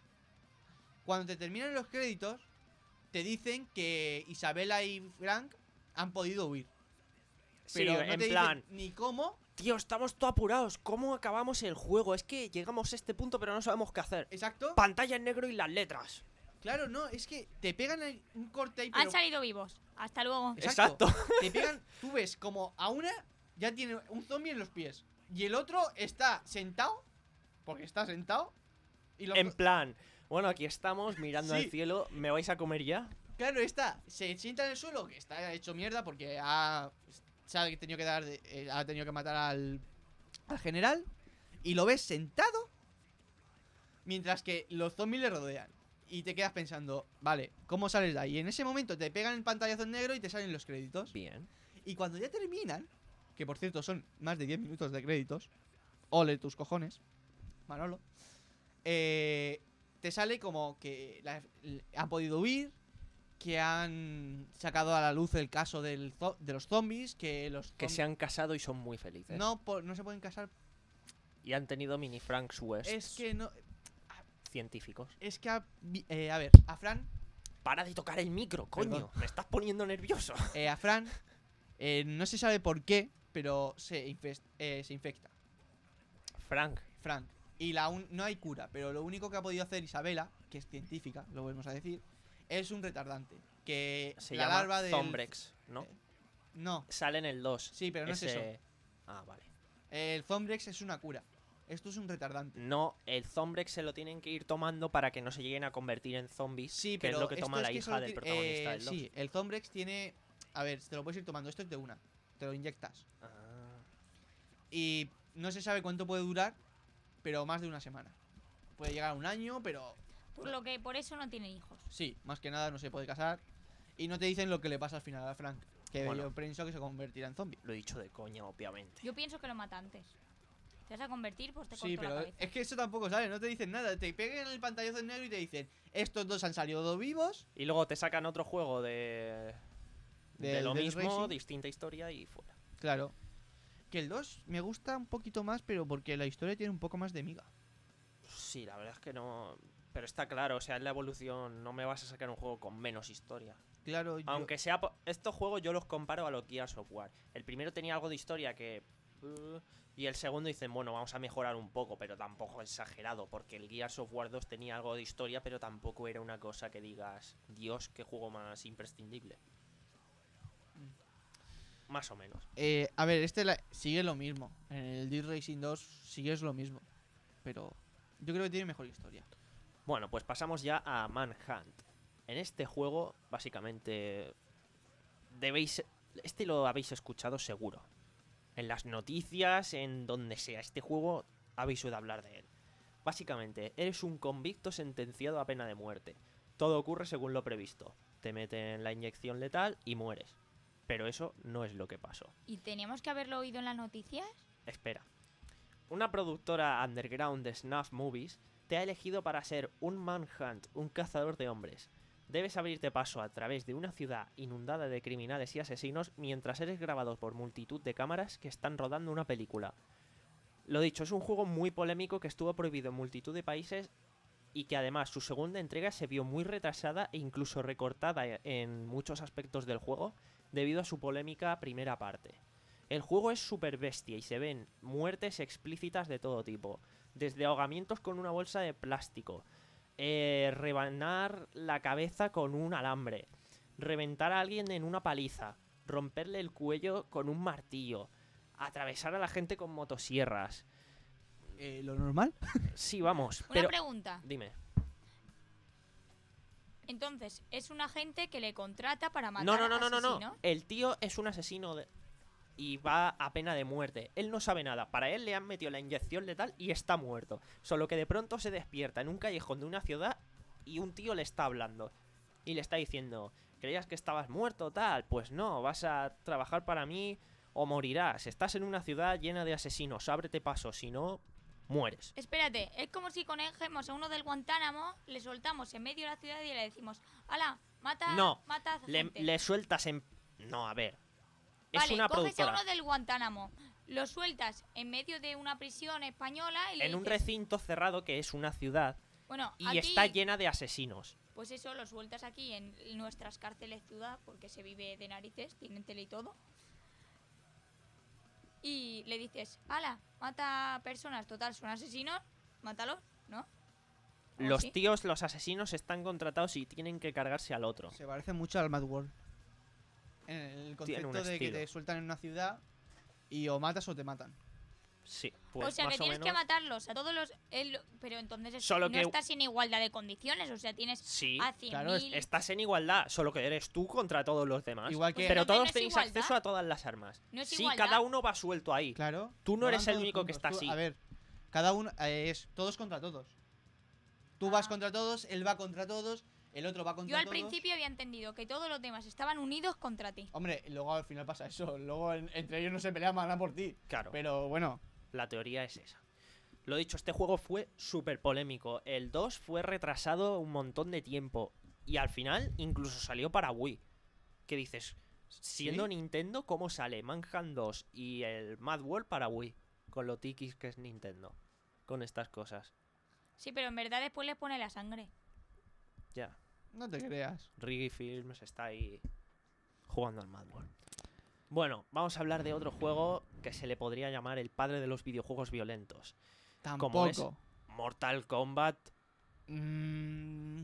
B: Cuando te terminan los créditos, te dicen que Isabela y Frank han podido huir.
A: Sí,
B: Pero no
A: en
B: te
A: plan,
B: dicen ni cómo.
A: tío, estamos todo apurados. ¿Cómo acabamos el juego? Es que llegamos a este punto, pero no sabemos qué hacer.
B: Exacto.
A: Pantalla en negro y las letras.
B: Claro, no, es que te pegan el- un corte ahí, pero...
C: Han salido vivos. Hasta luego.
B: Exacto. Te pegan, tú ves como a una ya tiene un zombie en los pies. Y el otro está sentado, porque está sentado. Y los
A: En plan, bueno, aquí estamos mirando
B: Sí.
A: al cielo. ¿Me vais a comer ya?
B: Claro, está, se sienta en el suelo, que está hecho mierda porque ha, se ha tenido que dar, de- eh, ha tenido que matar al, al general. Y lo ves sentado, mientras que los zombies le rodean. Y te quedas pensando, vale, ¿cómo sales de ahí? Y en ese momento te pegan el pantallazo en negro y te salen los créditos.
A: Bien.
B: Y cuando ya terminan, que por cierto son más de diez minutos de créditos, ole tus cojones, Manolo, eh, te sale como que la- l- han podido huir, que han sacado a la luz el caso del zo- de los zombies, que los
A: Que
B: zombi-
A: se han casado y son muy felices.
B: no, po- no se pueden casar.
A: Y han tenido mini Franks West
B: Es que no,
A: científicos.
B: es que a, vi- eh, a ver, a Fran,
A: Para de tocar el micro, coño.
B: Perdón.
A: Me estás poniendo nervioso.
B: eh, a Fran, eh, no se sabe por qué, pero se, infest- eh, se infecta.
A: Frank.
B: Frank. Y la un- no hay cura, pero lo único que ha podido hacer Isabela, que es científica, lo volvemos a decir, es un retardante. Que
A: Se
B: la
A: llama
B: larva del...
A: Zombrex, ¿no?
B: eh, No,
A: Sale en el dos.
B: sí, pero no es eso.
A: Ese- Ah, vale.
B: El Zombrex es una cura. Esto es un retardante.
A: No, el Zombrex se lo tienen que ir tomando para que no se lleguen a convertir en zombies.
B: Sí,
A: que
B: pero
A: es lo que
B: esto
A: toma
B: es
A: la
B: que
A: hija
B: solo
A: del
B: tiene-
A: protagonista
B: eh,
A: del dos.
B: Sí, el Zombrex tiene... A ver, te lo puedes ir tomando. Esto es de una. Te lo inyectas.
A: Ah.
B: Y no se sabe cuánto puede durar, pero más de una semana. Puede llegar a un año, pero...
C: Por lo que por eso no tiene hijos.
B: Sí, más que nada no se puede casar. Y no te dicen lo que le pasa al final a Frank. Que
A: Bueno.
B: yo pienso que se convertirá en zombie.
A: Lo he dicho de coña, obviamente.
C: Yo pienso que lo mata antes. Te vas a convertir, pues te
B: Sí,
C: corto la
B: pero
C: cabeza.
B: es que eso tampoco sale, no te dicen nada. Te pegan el pantallazo en negro y te dicen, estos dos han salido vivos.
A: Y luego te sacan otro juego de. De,
B: Del
A: lo
B: Death
A: mismo,
B: Racing.
A: distinta historia y fuera.
B: Claro. Que el dos me gusta un poquito más, pero porque la historia tiene un poco más de miga.
A: Sí, la verdad es que no. Pero está claro, o sea, es la evolución. No me vas a sacar un juego con menos historia.
B: Claro, yo-
A: Aunque sea. po- Estos juegos yo los comparo a los Gears of War. El primero tenía algo de historia que. uh, y el segundo dicen, bueno, vamos a mejorar un poco, pero tampoco exagerado. Porque el Gears of War dos tenía algo de historia, pero tampoco era una cosa que digas, Dios, qué juego más imprescindible. Más o menos.
B: Eh, a ver, este la- sigue lo mismo. En el Death Racing dos sigue lo mismo. Pero yo creo que tiene mejor historia.
A: Bueno, pues pasamos ya a Manhunt. En este juego, básicamente, debéis... Este lo habéis escuchado seguro. En las noticias, en donde sea. Este juego habéis oído hablar de él. Básicamente, eres un convicto sentenciado a pena de muerte. Todo ocurre según lo previsto. Te meten la inyección letal y mueres. Pero eso no es lo que pasó.
C: ¿Y teníamos que haberlo oído en las noticias?
A: Espera. Una productora underground de snuff movies te ha elegido para ser un manhunt, un cazador de hombres. Debes abrirte paso a través de una ciudad inundada de criminales y asesinos mientras eres grabado por multitud de cámaras que están rodando una película. Lo dicho, es un juego muy polémico que estuvo prohibido en multitud de países y que además su segunda entrega se vio muy retrasada e incluso recortada en muchos aspectos del juego debido a su polémica primera parte. El juego es súper bestia y se ven muertes explícitas de todo tipo, desde ahogamientos con una bolsa de plástico, eh, rebanar la cabeza con un alambre, reventar a alguien en una paliza, romperle el cuello con un martillo, atravesar a la gente con motosierras.
B: Eh, ¿Lo normal?
A: Sí, vamos,
C: Una
A: pero...
C: pregunta.
A: Dime.
C: Entonces, es un agente que le contrata para matar
A: No, no, no, no, no, no.
C: asesinos.
A: El tío es un asesino de... y va a pena de muerte. Él no sabe nada. Para él le han metido la inyección letal y está muerto. Solo que de pronto se despierta en un callejón de una ciudad y un tío le está hablando. Y le está diciendo, ¿creías que estabas muerto tal? Pues no, vas a trabajar para mí o morirás. Estás en una ciudad llena de asesinos. Ábrete paso, si no, mueres.
C: Espérate, es como si cogemos a uno del Guantánamo, le soltamos en medio de la ciudad y le decimos, ¡hala! Mata,
A: No,
C: mata a
A: Le,
C: gente.
A: le sueltas en... No, a ver. Es
C: Vale,
A: una
C: coges a
A: productora.
C: uno del Guantánamo, lo sueltas en medio de una prisión española y le
A: En un
C: dices,
A: recinto cerrado que es una ciudad
C: Bueno,
A: Y
C: aquí,
A: está llena de asesinos.
C: pues eso, lo sueltas aquí en nuestras cárceles ciudad, porque se vive de narices, tienen tele y todo. Y le dices, ala, mata a personas, total, son asesinos, mátalos, ¿no? ¿O
A: Los
C: sí?
A: tíos, los asesinos están contratados y tienen que cargarse al otro.
B: Se parece mucho al Mad World. En el
A: Tiene un
B: concepto de que
A: estilo.
B: te sueltan en una ciudad y o matas o te matan.
A: Sí, pues
C: o sea,
A: más
C: que
A: o
C: tienes
A: menos.
C: que matarlos a todos los... el- pero entonces es-
A: Solo
C: no
A: que-
C: estás en igualdad de condiciones, o sea, tienes
A: Sí,
C: a cien mil...
B: claro, es-
A: estás en igualdad, solo que eres tú contra todos los demás.
B: Igual que.
C: Pues
A: Pero
C: entonces
A: todos
C: no es
A: tenéis
C: igualdad.
A: acceso a todas las armas.
C: No es
A: Sí,
C: igualdad.
A: cada uno va suelto ahí.
B: Claro.
A: Tú no
B: van
A: eres el
B: todos
A: único que
B: juntos.
A: está
B: Tú-
A: así.
B: A ver, cada uno eh, es todos contra todos. Tú vas
C: Ah.
B: contra todos, él va contra todos, el otro va contra
C: Yo al
B: todos.
C: principio había entendido que todos los demás estaban unidos contra ti.
B: Hombre, luego al final pasa eso. Luego en- entre ellos no se pelean, van a por ti.
A: Claro,
B: Pero bueno,
A: la teoría es esa. Lo dicho, este juego fue súper polémico. El dos fue retrasado un montón de tiempo. Y al final incluso salió para Wii. ¿Qué dices? Siendo
B: ¿Sí?
A: Nintendo, ¿cómo sale Manhunt dos y el Mad World para Wii? Con lo tiquis que es Nintendo. Con estas cosas.
C: Sí, pero en verdad después les pone la sangre.
A: Ya.
B: no te creas.
A: Riggy Films está ahí jugando al Mad World. Bueno, vamos a hablar de otro juego que se le podría llamar el padre de los videojuegos violentos. Como es
B: Tampoco.
A: Mortal Kombat.
B: Mm,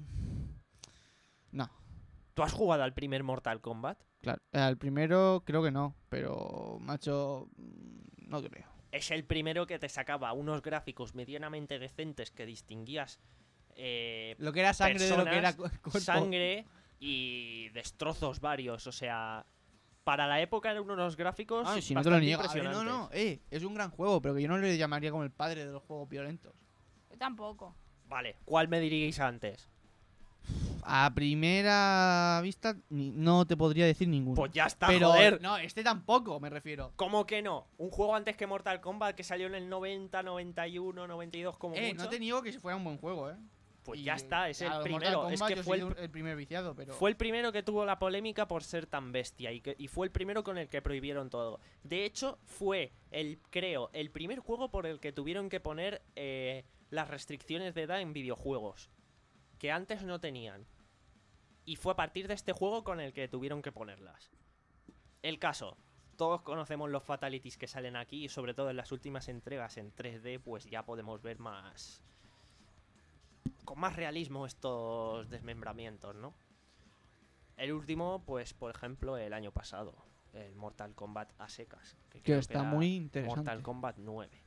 B: No,
A: ¿Tú has jugado al primer Mortal Kombat?
B: claro. Al primero creo que no, pero macho, mm, no creo.
A: Es el primero que te sacaba unos gráficos medianamente decentes que distinguías eh,
B: Lo que era sangre de lo que era cu- cuerpo.
A: sangre y destrozos varios. O sea, para la época eran unos gráficos
B: Ah, si no te lo
A: bastante
B: niego. A ver, no,
A: impresionantes.
B: no, eh, es un gran juego, pero que yo no le llamaría como el padre de los juegos violentos.
C: Yo tampoco.
A: Vale, ¿cuál me diríais antes?
B: A primera vista ni- no te podría decir ninguno.
A: Pues ya está,
B: pero
A: joder.
B: no, este tampoco me refiero.
A: ¿Cómo que no? Un juego antes que Mortal Kombat que salió en el noventa, noventa y uno, noventa y dos como
B: Eh,
A: mucho.
B: no te niego que si fuera un buen juego, eh.
A: Pues
B: Y,
A: ya está, es el
B: claro, Mortal
A: primero. Es
B: Kombat
A: que
B: yo
A: fue
B: soy
A: el,
B: el, el primer viciado, pero
A: Fue el primero que tuvo la polémica por ser tan bestia y, que, y fue el primero con el que prohibieron todo. De hecho, fue el, creo, el primer juego por el que tuvieron que poner eh, las restricciones de edad en videojuegos, que antes no tenían. Y fue a partir de este juego con el que tuvieron que ponerlas. El caso, todos conocemos los fatalities que salen aquí y sobre todo en las últimas entregas en tres D, pues ya podemos ver más... con más realismo estos desmembramientos, ¿no? El último, pues, por ejemplo, el año pasado, el Mortal Kombat a secas. Que,
B: que
A: creo
B: está
A: era
B: muy interesante.
A: Mortal Kombat nueve.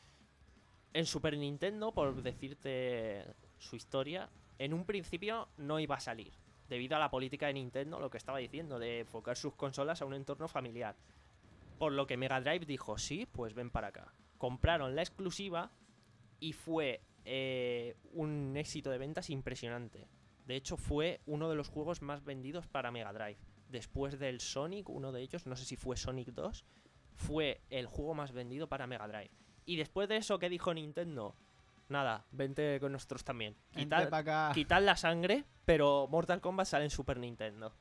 A: En Super Nintendo, por decirte su historia, en un principio no iba a salir, debido a la política de Nintendo, lo que estaba diciendo, de enfocar sus consolas a un entorno familiar. Por lo que Mega Drive dijo, sí, pues ven para acá. Compraron la exclusiva y fue eh, un éxito de ventas impresionante. De hecho, fue uno de los juegos más vendidos para Mega Drive. Después del Sonic, uno de ellos, no sé si fue Sonic dos, fue el juego más vendido para Mega Drive. Y después de eso, ¿qué dijo Nintendo? Nada, vente con nosotros también.
B: Vente
A: Quitad,
B: pa' acá.
A: quitad la sangre, pero Mortal Kombat sale en Super Nintendo.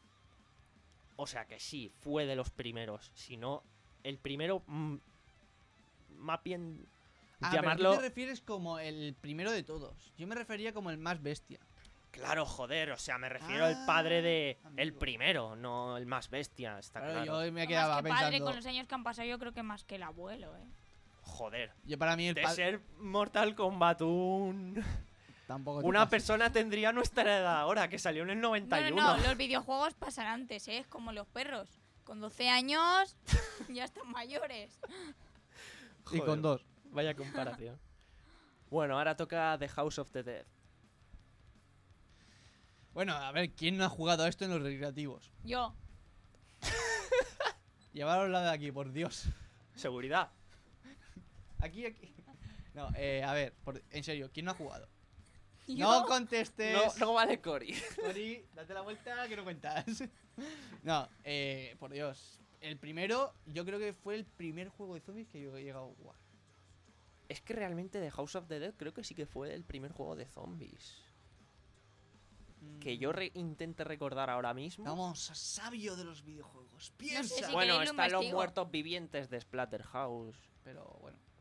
A: O sea que sí, fue de los primeros. Si no, el primero... mm, más bien...
B: Ah, pero
A: llamarlo...
B: tú te refieres como el primero de todos. Yo me refería como el más bestia.
A: Claro, joder, o sea, me refiero al padre de... El
B: amigo.
A: primero, no el más bestia, está
B: Claro,
A: claro.
B: yo me
C: Más
B: quedaba
C: que padre,
B: pensando.
C: con los años que han pasado, yo creo que más que el abuelo, ¿eh?
A: Joder.
B: Yo para mí el
A: De
B: padre
A: ser Mortal Kombat un...
B: tampoco te
A: Una
B: pases.
A: persona tendría nuestra edad ahora, que salió en el noventa y
C: No,
A: uno.
C: no, no, los videojuegos pasan antes, ¿eh? Es como los perros. Con doce años ya están mayores.
B: Y
A: Joder,
B: con dos.
A: Vaya comparación. Bueno, ahora toca The House of the Dead.
B: Bueno, a ver, ¿quién no ha jugado a esto en los recreativos?
C: Yo.
B: Llevarosla de aquí, por Dios.
A: Seguridad.
B: Aquí, aquí. No, eh, a ver, por- en serio, ¿quién no ha jugado?
C: Yo.
B: No contestes.
A: No, no vale Cory.
B: Cory, date la vuelta que no cuentas. No, eh, por Dios. El primero, yo creo que fue el primer juego de zombies que yo he llegado a jugar.
A: Es que realmente The House of the Dead creo que sí que fue el primer juego de zombies. Que yo re intente recordar ahora mismo.
B: Vamos, a sabio de los videojuegos. Piensa.
C: sé si
A: Bueno,
C: queréis lo
A: están los
C: investigo.
A: muertos vivientes de Splatterhouse.
B: Pero bueno.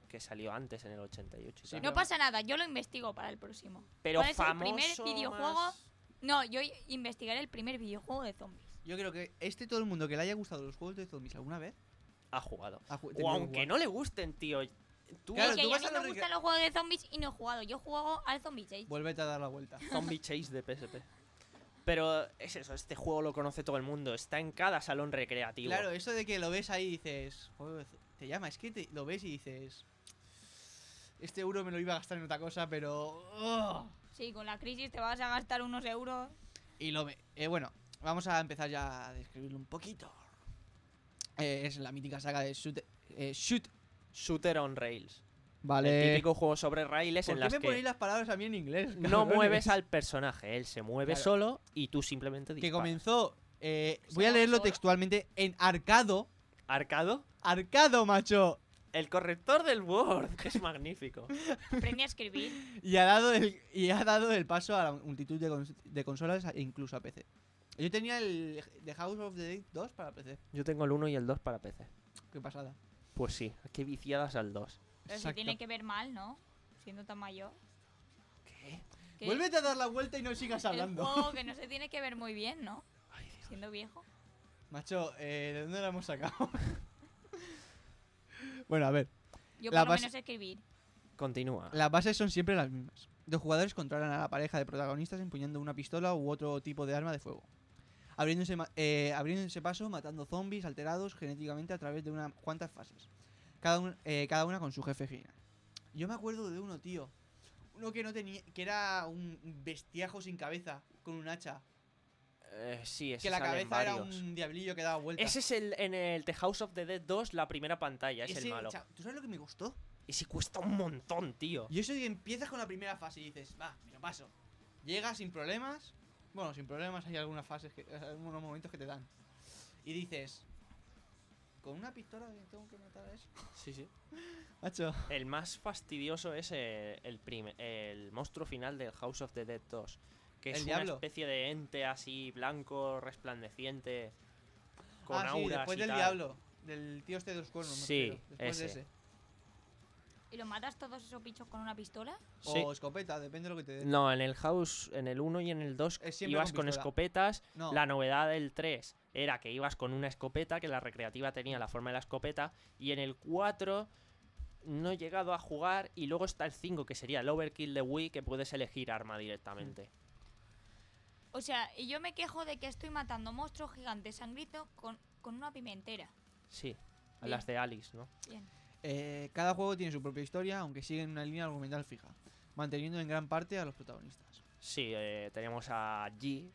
A: que salió antes, en el ochenta y ocho y
B: Sí,
A: tal.
C: No pasa nada, yo lo investigo para el próximo.
A: Pero
C: ¿Cuál es el
A: famoso
C: primer videojuego?
A: más-
C: No, yo i- investigaré el primer videojuego de zombies.
B: Yo creo que este todo el mundo que le haya gustado los juegos de zombies alguna vez
A: ha jugado.
B: ha ju-
A: O
B: tenido que
A: aunque
B: jugar.
A: no le gusten, tío. Tú
B: Claro,
C: es que
B: tú
C: a
B: vas
C: mí
B: a
C: me
B: los
C: gustan los juegos de zombies y no he jugado. Yo juego al Zombie Chase.
B: Vuélvete a dar la vuelta.
A: Zombie Chase de P S P. Pero es eso, este juego lo conoce todo el mundo. Está en cada salón recreativo.
B: Claro, eso de que lo ves ahí y dices, "Joder, te llama, es que te- lo ves y dices, este euro me lo iba a gastar en otra cosa, pero... ugh".
C: Sí, con la crisis te vas a gastar unos euros.
B: Y lo ve. Eh, bueno, vamos a empezar ya a describirlo un poquito. Eh, es la mítica saga de Shoot. eh, shoot.
A: Shooter on Rails.
B: Vale.
A: El típico juego sobre raíles
B: ¿Por
A: en
B: qué
A: las
B: me
A: que
B: ponéis las palabras a mí en inglés?
A: no
B: cabrones?
A: mueves al personaje. Él se mueve
B: Claro.
A: solo y tú simplemente
B: Que
A: disparas.
B: comenzó. eh,
C: ¿Se
B: voy a
C: mueve
B: leerlo
C: solo?
B: textualmente en Arcado.
A: ¿Arcado?
B: Arcado, macho.
A: El corrector del Word. Que es magnífico.
C: Aprendí a escribir.
B: Y ha dado el, y ha dado el paso a la multitud de, cons- de consolas e incluso a P C. Yo tenía el The House of the Dead dos para P C.
A: Yo tengo el uno y el dos para P C.
B: Qué pasada.
A: Pues sí, qué viciadas al dos.
C: Pero se
B: Exacto.
C: tiene que ver mal, ¿no? Siendo tan mayor.
A: ¿Qué?
C: Que
B: Vuélvete a dar la vuelta y no sigas
C: el
B: hablando.
C: juego que no se tiene que ver muy bien, ¿no? Siendo viejo.
B: Macho, eh, ¿de dónde la hemos sacado? Bueno, a ver.
C: Yo
B: La
C: por lo
B: base-
C: menos escribir.
A: Continúa.
B: Las bases son siempre las mismas. Dos jugadores controlan a la pareja de protagonistas empuñando una pistola u otro tipo de arma de fuego. Abriéndose, ma- eh, abriéndose paso, matando zombies alterados genéticamente a través de unas cuantas fases. Cada, un- eh, cada una con su jefe final. Yo me acuerdo de uno, tío. Uno que no tenía. Que era un bestiajo sin cabeza, con un hacha.
A: Eh, sí, ese
B: Que la
A: salen
B: cabeza era
A: varios.
B: un diablillo que daba vueltas.
A: Ese es el en el The House of the Dead dos, la primera pantalla, es
B: Ese,
A: el malo.
B: cha- ¿Tú sabes lo que me costó?
A: Y si cuesta un montón, tío.
B: Y eso que empiezas con la primera fase y dices, va, me lo paso. Llegas sin problemas. Bueno, sin problemas hay algunas fases, que, algunos momentos que te dan. Y dices, ¿con una pistola tengo que matar a eso?
A: Sí, sí.
B: Macho.
A: El más fastidioso es eh, el, prime- el monstruo final del House of the Dead dos. Que es
B: ¿El
A: una
B: diablo?
A: especie de ente así blanco, resplandeciente, con
B: ah, sí,
A: auras
B: después
A: y
B: del
A: tal.
B: diablo. Del tío este de los cuernos, me
A: Sí,
B: refiero, después de
A: ese.
B: ese.
C: ¿Y lo matas todos esos bichos con una pistola?
A: Sí.
B: O escopeta, depende de lo que te dé.
A: No, en el House, en el uno y en el dos
B: Es siempre
A: ibas
B: con
A: con,
B: pistola.
A: escopetas.
B: No.
A: La novedad del tres era que ibas con una escopeta, que la recreativa tenía la forma de la escopeta. Y en el cuatro no he llegado a jugar. Y luego está el cinco, que sería el Overkill de Wii, que puedes elegir arma directamente.
C: O sea, y yo me quejo de que estoy matando monstruos gigantes sangritos con, con una pimentera.
A: Sí, a
C: Bien.
A: las de Alice, ¿no?
C: Bien.
B: Eh, cada juego tiene su propia historia, aunque siguen una línea argumental fija, manteniendo en gran parte a los protagonistas.
A: Sí, eh, tenemos a G,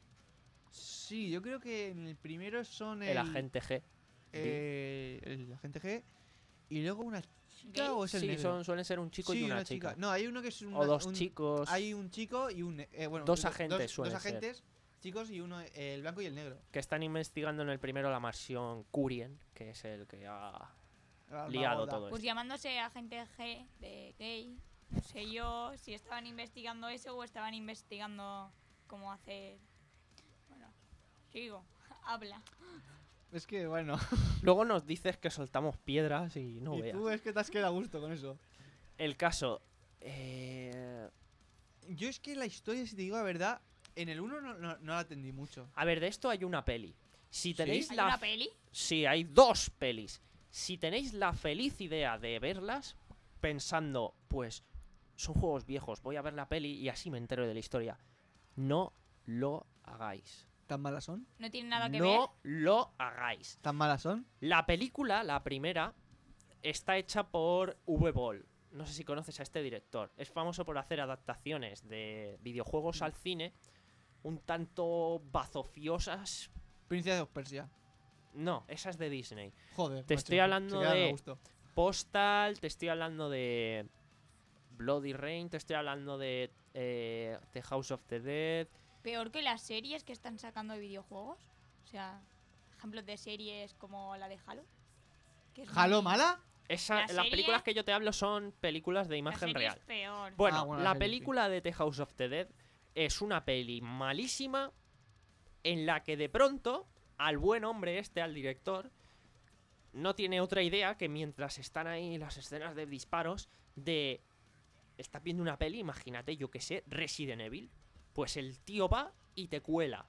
B: Sí, yo creo que en el primero son el,
A: el agente G.
B: eh, el agente G y luego una chica
C: ¿Gay?
B: o es el
A: Sí,
B: negro.
A: son, suelen ser un chico
B: Sí,
A: y una, chica.
B: No, hay uno que es una-
A: O dos
B: un-
A: chicos.
B: Hay un chico y un ne- eh, bueno,
A: Dos
B: do-
A: agentes
B: dos,
A: suelen
B: dos
A: ser.
B: agentes chicos y uno eh, el blanco y el negro.
A: Que están investigando en el primero la mansión Curien, que es el que ha
B: La
A: liado
B: gorda.
A: todo
C: Pues
A: esto.
C: llamándose agente G de gay, no sé yo si estaban investigando eso o estaban investigando cómo hacer... Bueno, sigo, habla.
B: Es que bueno,
A: Luego nos dices que soltamos piedras y no
B: y
A: veas.
B: tú es que te has quedado a gusto con eso.
A: El caso. Eh...
B: Yo es que la historia, si te digo la verdad, en el uno no, no, no la atendí mucho.
A: A ver, de esto hay una peli. Si tenéis
C: ¿Hay
A: la.
C: una peli?
A: Sí, hay dos pelis. Si tenéis la feliz idea de verlas, pensando, pues, son juegos viejos, voy a ver la peli y así me entero de la historia. No lo hagáis.
B: ¿Tan malas son?
C: No tiene nada que ver.
A: No lo hagáis.
B: ¿Tan malas son?
A: La película, la primera, está hecha por Uwe Boll. No sé si conoces a este director. Es famoso por hacer adaptaciones de videojuegos al cine un tanto bazofiosas.
B: Princesa de Persia.
A: No, esa es de Disney.
B: Joder.
A: Te
B: macho,
A: estoy
B: se
A: hablando
B: quedan a
A: de-
B: gusto.
A: Postal, te estoy hablando de Bloody Rain, te estoy hablando de eh, The House of the Dead.
C: Peor que las series que están sacando de videojuegos. O sea, ejemplos de series como la de Halo. que es
B: ¿Halo
C: muy-
B: mala?
A: Esa,
C: La
A: las
C: serie-
A: películas que yo te hablo son películas de
C: La
A: imagen
C: serie
A: real.
C: es peor.
A: Bueno,
B: Ah, bueno, la
A: la
B: serie, sí.
A: película de The House of the Dead es una peli malísima en la que de pronto al buen hombre este, al director, no tiene otra idea que mientras están ahí las escenas de disparos de... Estás viendo una peli, imagínate, yo que sé, Resident Evil. Pues el tío va y te cuela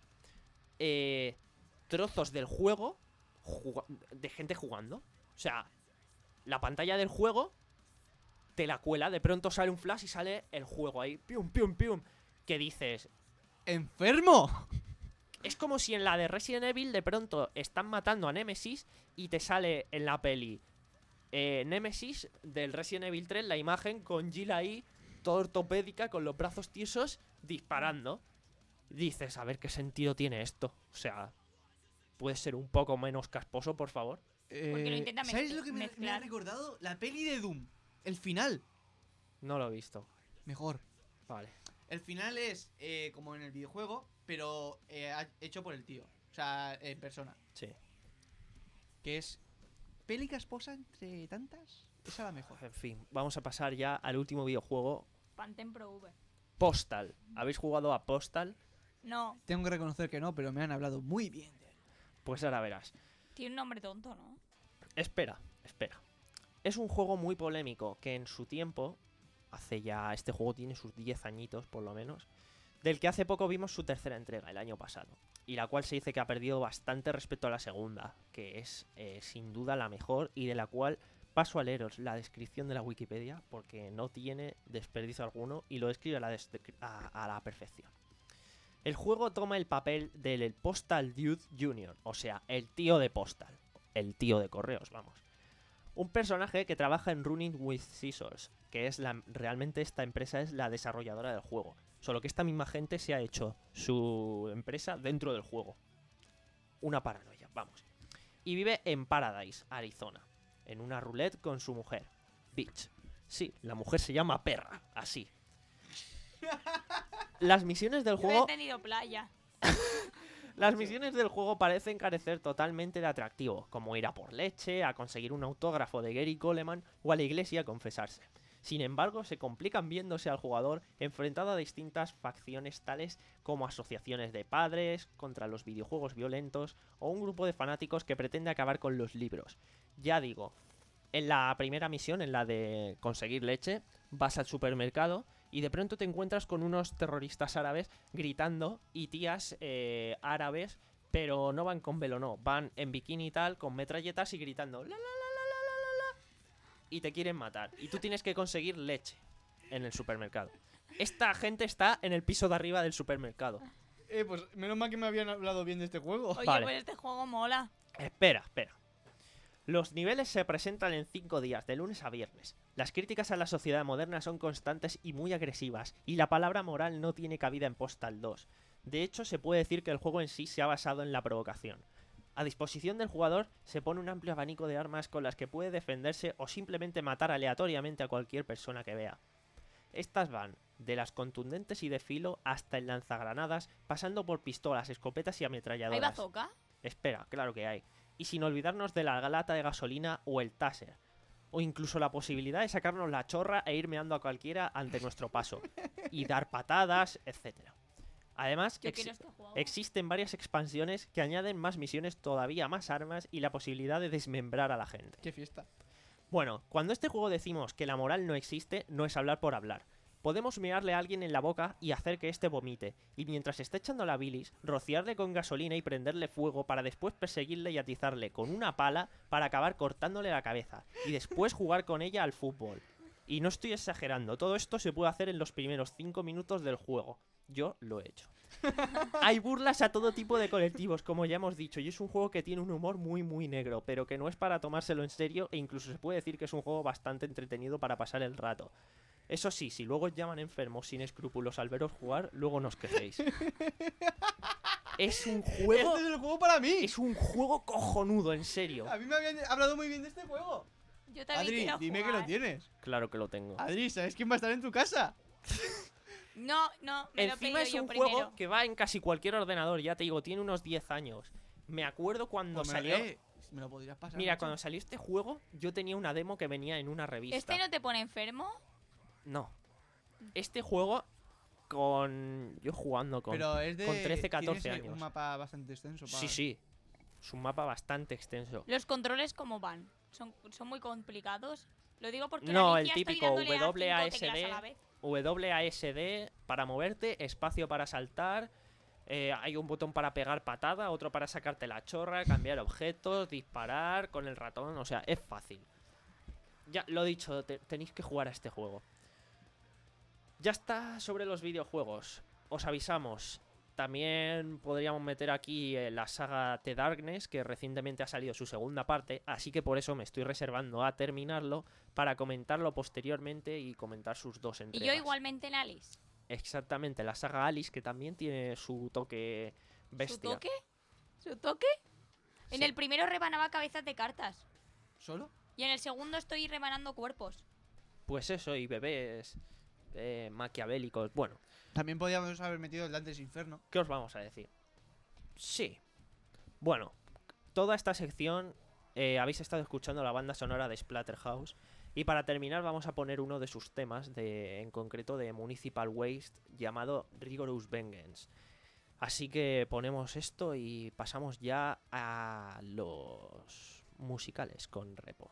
A: eh, trozos del juego juga- de gente jugando. O sea, la pantalla del juego te la cuela, de pronto sale un flash y sale el juego ahí, pium, pium, pium. Que dices,
B: ¡enfermo!
A: es como si en la de Resident Evil de pronto están matando a Nemesis y te sale en la peli eh, Nemesis del Resident Evil tres la imagen con Jill ahí, toda ortopédica, con los brazos tiesos, disparando. Dices, a ver qué sentido tiene esto. O sea, ¿puede ser un poco menos casposo, por favor?
C: Porque lo intenta
B: ¿Sabes
C: mezcl-
B: lo que me, me ha
C: mezclar.
B: recordado? La peli de Doom. El final.
A: No lo he visto.
B: Mejor.
A: Vale.
B: El final es eh, como en el videojuego, pero eh, ha- hecho por el tío. O sea, en persona.
A: Sí.
B: Que es peli casposa entre tantas. Esa la mejor.
A: En fin, vamos a pasar ya al último videojuego,
C: Phantom Pro V.
A: Postal. ¿Habéis jugado a Postal?
C: No,
B: Tengo que reconocer que no, pero me han hablado muy bien de él.
A: Pues ahora verás.
C: tiene un nombre tonto, ¿no?
A: Espera, espera. Es un juego muy polémico que en su tiempo, hace ya, este juego tiene sus diez añitos por lo menos, del que hace poco vimos su tercera entrega, el año pasado, y la cual se dice que ha perdido bastante respecto a la segunda, que es eh, sin duda la mejor y de la cual paso a leeros la descripción de la Wikipedia porque no tiene desperdicio alguno y lo describe a la, des- a, a la perfección. El juego toma el papel del Postal Dude junior, o sea, el tío de Postal, el tío de correos, vamos. Un personaje que trabaja en Running with Scissors, que es la, realmente esta empresa es la desarrolladora del juego. Solo que esta misma gente se ha hecho su empresa dentro del juego. Una paranoia, vamos. Y vive en Paradise, Arizona, en una roulette con su mujer, Bitch. Sí, la mujer se llama Perra, así. Las misiones del
C: Yo he
A: juego...
C: entendido playa.
A: Las misiones del juego parecen carecer totalmente de atractivo, como ir a por leche, a conseguir un autógrafo de Gary Coleman o a la iglesia a confesarse. Sin embargo, se complican viéndose al jugador enfrentado a distintas facciones tales como asociaciones de padres contra los videojuegos violentos o un grupo de fanáticos que pretende acabar con los libros. Ya digo, en la primera misión, en la de conseguir leche, vas al supermercado y de pronto te encuentras con unos terroristas árabes gritando y tías eh, árabes, pero no van con velo, no, van en bikini y tal, con metralletas y gritando la la la la la la la la y te quieren matar. Y tú tienes que conseguir leche en el supermercado. Esta gente está en el piso de arriba del supermercado.
B: Eh, pues menos mal que me habían hablado bien de este juego.
C: Oye,
A: Vale.
C: pues este juego mola.
A: Espera, espera. Los niveles se presentan en cinco días, de lunes a viernes. Las críticas a la sociedad moderna son constantes y muy agresivas, y la palabra moral no tiene cabida en Postal dos. De hecho, se puede decir que el juego en sí se ha basado en la provocación. A disposición del jugador se pone un amplio abanico de armas con las que puede defenderse o simplemente matar aleatoriamente a cualquier persona que vea. Estas van de las contundentes y de filo hasta el lanzagranadas, pasando por pistolas, escopetas y
C: ¿Hay
A: ametralladoras.
C: bazooka?
A: Espera, claro que hay. Y sin olvidarnos de la lata de gasolina o el taser. O incluso la posibilidad de sacarnos la chorra e ir meando a cualquiera ante nuestro paso. Y dar patadas, etcétera. Además,
C: Yo
A: ex-
C: quiero este juego.
A: existen varias expansiones que añaden más misiones, todavía más armas y la posibilidad de desmembrar a la gente.
B: Qué fiesta.
A: Bueno, cuando este juego decimos que la moral no existe, no es hablar por hablar. Podemos mearle a alguien en la boca y hacer que éste vomite, y mientras está echando la bilis, rociarle con gasolina y prenderle fuego para después perseguirle y atizarle con una pala para acabar cortándole la cabeza, y después jugar con ella al fútbol. Y no estoy exagerando, todo esto se puede hacer en los primeros cinco minutos del juego. Yo lo he hecho. Hay burlas a todo tipo de colectivos, como ya hemos dicho, y es un juego que tiene un humor muy muy negro, pero que no es para tomárselo en serio, e incluso se puede decir que es un juego bastante entretenido para pasar el rato. Eso sí, si luego os llaman enfermos sin escrúpulos al veros jugar, luego no os quejéis. Es un juego...
B: Este es el juego para mí.
A: Es un juego cojonudo, en serio.
B: A mí me habían hablado muy bien de este juego.
C: Yo también
B: Adri,
C: quiero
B: dime que
C: jugar.
B: lo tienes.
A: Claro que lo tengo.
B: Adri, ¿sabes quién va a estar en tu casa?
C: No, no, me lo he
A: Encima
C: pedido
A: es
C: yo
A: un
C: primero.
A: juego que va en casi cualquier ordenador, ya te digo, tiene unos diez años. Me acuerdo cuando
B: Pues me lo-
A: salió...
B: eh, ¿me lo podrías pasar?
A: Mira,
B: macho?
A: cuando salió este juego, yo tenía una demo que venía en una revista.
C: ¿Este no te pone enfermo?
A: No. Este juego con... Yo jugando con...
B: Pero es de...
A: con trece, catorce
B: tienes, eh,
A: años.
B: un mapa bastante extenso.
A: Sí, sí. Es un mapa bastante extenso.
C: Los controles, ¿cómo van? ¿Son, son muy complicados? Lo digo porque
A: No,
C: la
A: el
C: Alicia estoy
A: típico
C: dándole a cinco
A: W A S D.
C: teclas a la vez.
A: W A S D para moverte, espacio para saltar, eh, hay un botón para pegar patada, otro para sacarte la chorra, cambiar objetos, disparar con el ratón, o sea, es fácil. Ya, lo dicho, te- tenéis que jugar a este juego. Ya está sobre los videojuegos. Os avisamos. También podríamos meter aquí eh, la saga The Darkness, que recientemente ha salido su segunda parte, así que por eso me estoy reservando a terminarlo para comentarlo posteriormente y comentar sus dos
C: Y
A: entregas.
C: yo igualmente en Alice.
A: Exactamente, la saga Alice, que también tiene su toque bestia.
C: ¿Su toque? ¿Su toque? En
A: Sí.
C: el primero rebanaba cabezas de cartas.
B: ¿Solo?
C: Y en el segundo estoy rebanando cuerpos.
A: Pues eso, y bebés eh, maquiavélicos. Bueno,
B: También podíamos haber metido el Dante's Inferno.
A: ¿qué os vamos a decir? Sí. Bueno, toda esta sección eh, habéis estado escuchando la banda sonora de Splatterhouse. Y para terminar vamos a poner uno de sus temas, de, en concreto de Municipal Waste, llamado Rigorous Vengeance. Así que ponemos esto y pasamos ya a los musicales con Repo.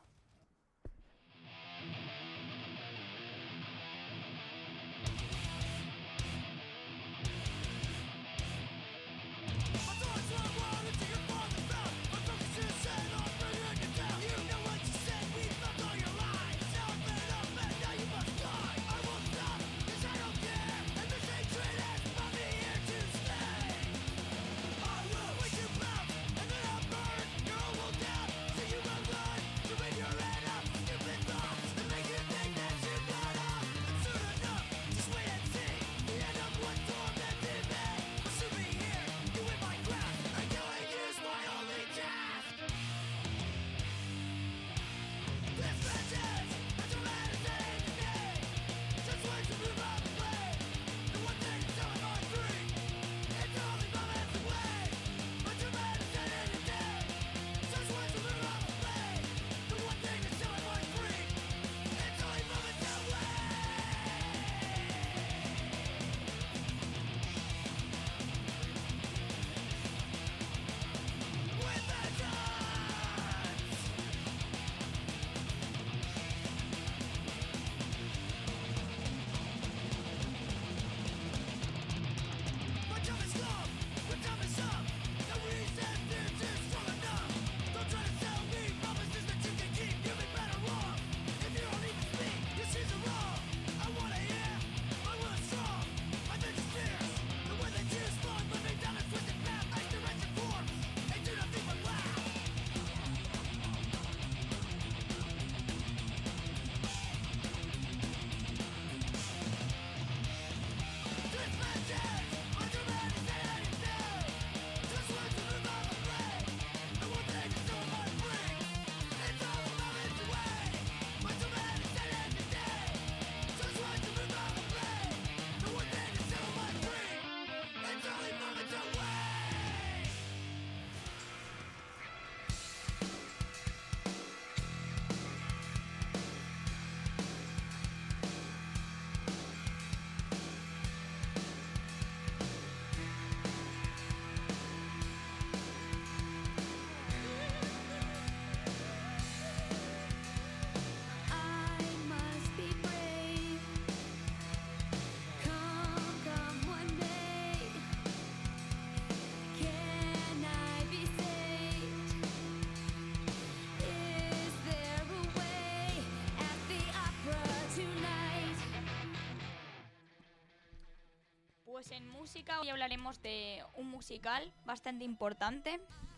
C: Pues en música hoy hablaremos de un musical bastante importante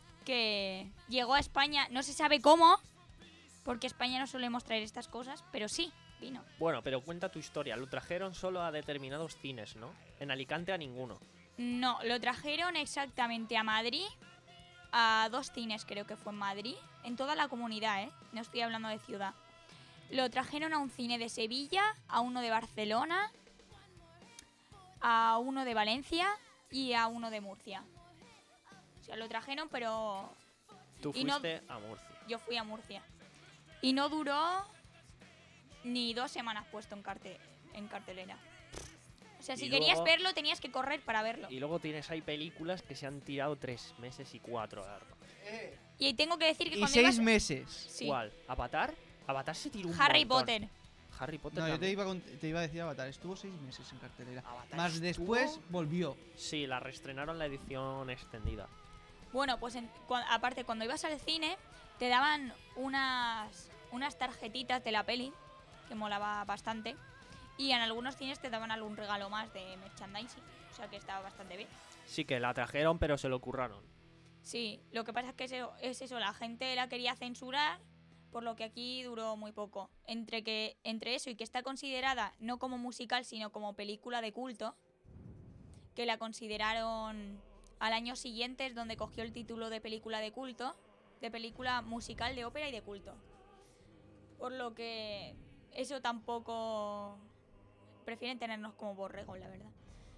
C: que llegó a España, no se sabe cómo, porque España no solemos traer estas cosas, pero sí, vino.
A: Bueno, pero cuenta tu historia. Lo trajeron solo a determinados cines, ¿no? En Alicante a ninguno.
C: No, lo trajeron exactamente a Madrid, a dos cines creo que fue en Madrid, en toda la comunidad, ¿eh? No estoy hablando de ciudad. Lo trajeron a un cine de Sevilla, a uno de Barcelona, a uno de Valencia y a uno de Murcia. O sea, lo trajeron, pero
A: Tú
C: Y no-
A: fuiste a Murcia.
C: yo fui a Murcia. Y no duró ni dos semanas puesto en, carte en cartelera. O sea, si
A: Y
C: querías
A: luego-
C: verlo, tenías que correr para verlo.
A: Y luego tienes ahí películas que se han tirado tres meses y cuatro largos.
C: Y tengo que decir que
B: Y
C: cuando
B: seis
C: ibas...
B: meses.
C: Sí.
A: ¿Cuál? ¿Avatar? Avatar se tiró un
C: Harry
A: montón.
C: Potter.
A: Harry Potter
B: No, yo te
A: también.
B: iba, a, cont- te iba a decir Avatar. Estuvo seis meses en cartelera.
A: Avatar
B: Más
A: estuvo-
B: después volvió.
A: Sí, la reestrenaron la edición extendida.
C: Bueno, pues en- cua- aparte, cuando ibas al cine, te daban unas, unas tarjetitas de la peli, que molaba bastante. Y en algunos cines te daban algún regalo más de merchandising. O sea que estaba bastante bien.
A: Sí que la trajeron, pero se lo curraron.
C: Sí, lo que pasa es que eso, es eso, la gente la quería censurar, por lo que aquí duró muy poco. Entre, que, entre eso y que está considerada no como musical, sino como película de culto, que la consideraron al año siguiente, es donde cogió el título de película de culto, de película musical de ópera y de culto. Por lo que eso tampoco... Prefieren tenernos como borregos, la verdad.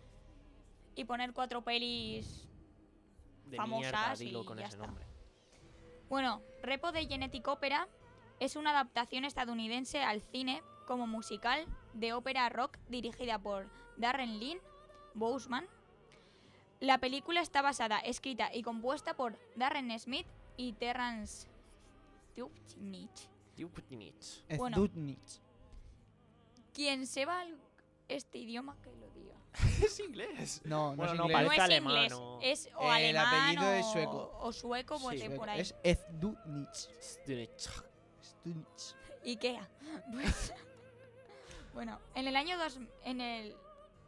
C: Y poner cuatro pelis
A: De
C: famosas
A: mierda, dilo
C: y
A: con
C: ya
A: ese
C: está.
A: nombre.
C: Bueno, Repo de Genetic Opera es una adaptación estadounidense al cine como musical de ópera rock dirigida por Darren Lynn Bousman. La película está basada, escrita y compuesta por Darren Smith y Terrence Dupnich.
A: Dupnich.
C: Bueno.
B: Zdutnich.
C: Quien sepa el- este idioma que lo diga.
A: Es inglés.
B: No, no
A: Bueno,
B: es
A: no,
B: inglés.
A: parece
C: no es
A: alemán
C: inglés,
A: o-
C: es o
B: Eh, el
C: alemán
B: apellido
C: o,
B: es sueco.
C: o sueco, pues
A: Sí.
C: de por ahí.
B: Es Zdutnich. Zdutnich.
C: Ikea. Pues, bueno, en el año dos... En el...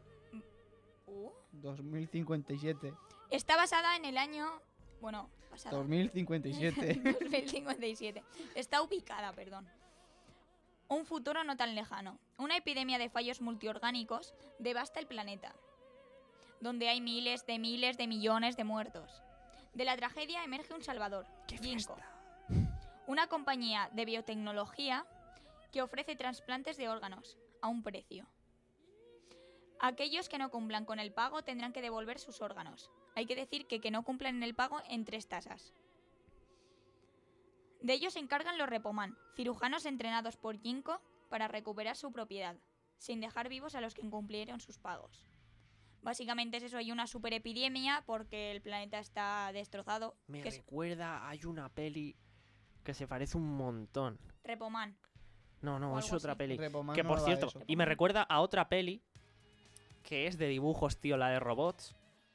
C: Uh,
B: dos mil cincuenta y siete.
C: está basada en el año... Bueno, basada.
B: dos mil cincuenta y siete.
C: dos mil cincuenta y siete. Está ubicada, perdón. Un futuro no tan lejano. Una epidemia de fallos multiorgánicos devasta el planeta, donde hay miles de miles de millones de muertos. De la tragedia emerge un salvador, Ginkgo, una compañía de biotecnología que ofrece trasplantes de órganos a un precio. Aquellos que no cumplan con el pago tendrán que devolver sus órganos. Hay que decir que que no cumplan el pago en tres tasas. De ellos se encargan los Repoman, cirujanos entrenados por Ginkgo para recuperar su propiedad, sin dejar vivos a los que incumplieron sus pagos. Básicamente es eso, hay una super epidemia porque el planeta está destrozado.
A: Me
C: que es
A: recuerda, hay una peli que se parece un montón.
C: Repoman.
A: No,
C: O
A: no, es
C: algo
A: otra
C: así.
A: peli.
B: Repoman
A: Que
B: no
A: por
B: va
A: cierto,
B: eso.
A: y me recuerda a otra peli que es de dibujos, tío, la de robots.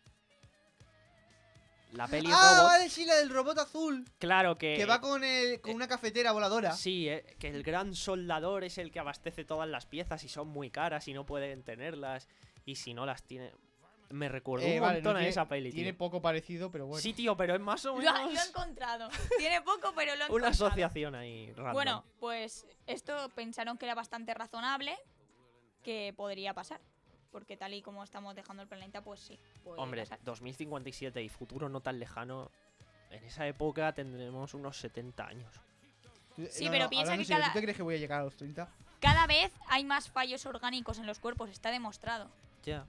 A: La peli
B: Ah,
A: Robots.
B: vale, sí, la del robot azul.
A: Claro que.
B: Que va con, el, con una cafetera voladora.
A: Sí, eh, que el gran soldador es el que abastece todas las piezas y son muy caras y no pueden tenerlas. Y si no las tiene. Me recuerdo
B: Eh,
A: un
B: vale,
A: montón
B: no
A: a
B: tiene-
A: esa peli, tío.
B: Tiene poco parecido, pero bueno.
A: Sí, tío, pero es más o
C: Lo, ha-
A: menos
C: lo he encontrado. Tiene poco, pero lo he
A: una
C: encontrado.
A: asociación ahí random.
C: Bueno, pues esto pensaron que era bastante razonable que podría pasar. Porque tal y como estamos dejando el planeta, pues sí. puede
A: Hombre,
C: pasar.
A: dos mil cincuenta y siete y futuro no tan lejano. En esa época tendremos unos setenta años.
B: Tú-
C: Sí, pero piensa
B: hablando
C: que
B: en serio,
C: cada-
B: ¿tú te crees que voy a llegar a los treinta?
C: Cada vez hay más fallos orgánicos en los cuerpos, está demostrado.
A: Ya.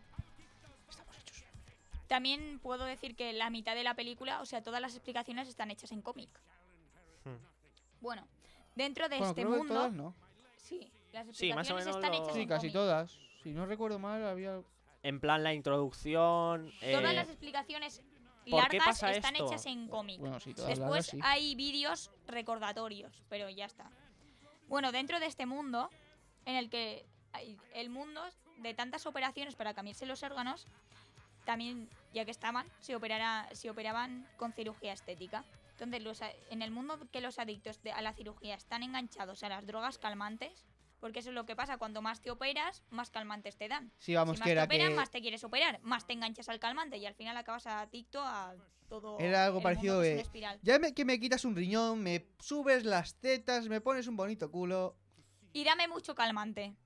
C: También puedo decir que la mitad de la película, o sea, todas las explicaciones están hechas en cómic.
A: Hmm.
C: Bueno, dentro de
B: Bueno,
C: este
B: creo que
C: mundo,
B: todas no.
C: sí, las
A: Sí, más o
C: explicaciones
A: menos
C: están
A: lo-
C: hechas
B: Sí,
C: en
B: casi
C: cómic.
B: todas. Si no recuerdo mal, había...
A: En plan, la introducción.
C: Todas
A: eh,
C: las explicaciones
A: ¿por qué
C: largas
A: pasa
C: están
A: esto?
C: hechas en cómic.
B: Bueno, sí, todas
C: Después
B: largas, sí.
C: hay vídeos recordatorios, pero ya está. Bueno, dentro de este mundo, en el que hay- el mundo de tantas operaciones para cambiarse los órganos, también, ya que estaban, se, operara, se operaban con cirugía estética. Entonces, los a- en el mundo que los adictos de- a la cirugía están enganchados a las drogas calmantes, porque eso es lo que pasa, cuando más te operas, más calmantes te dan.
B: Sí, vamos,
C: si más
B: que era
C: te operan,
B: que...
C: más te quieres operar, más te enganchas al calmante y al final acabas adicto a todo.
B: Era algo
C: el
B: parecido
C: mundo, que es
B: de-
C: una espiral.
B: Ya me- que me quitas un riñón, me subes las tetas, me pones un bonito culo...
C: Y dame mucho calmante.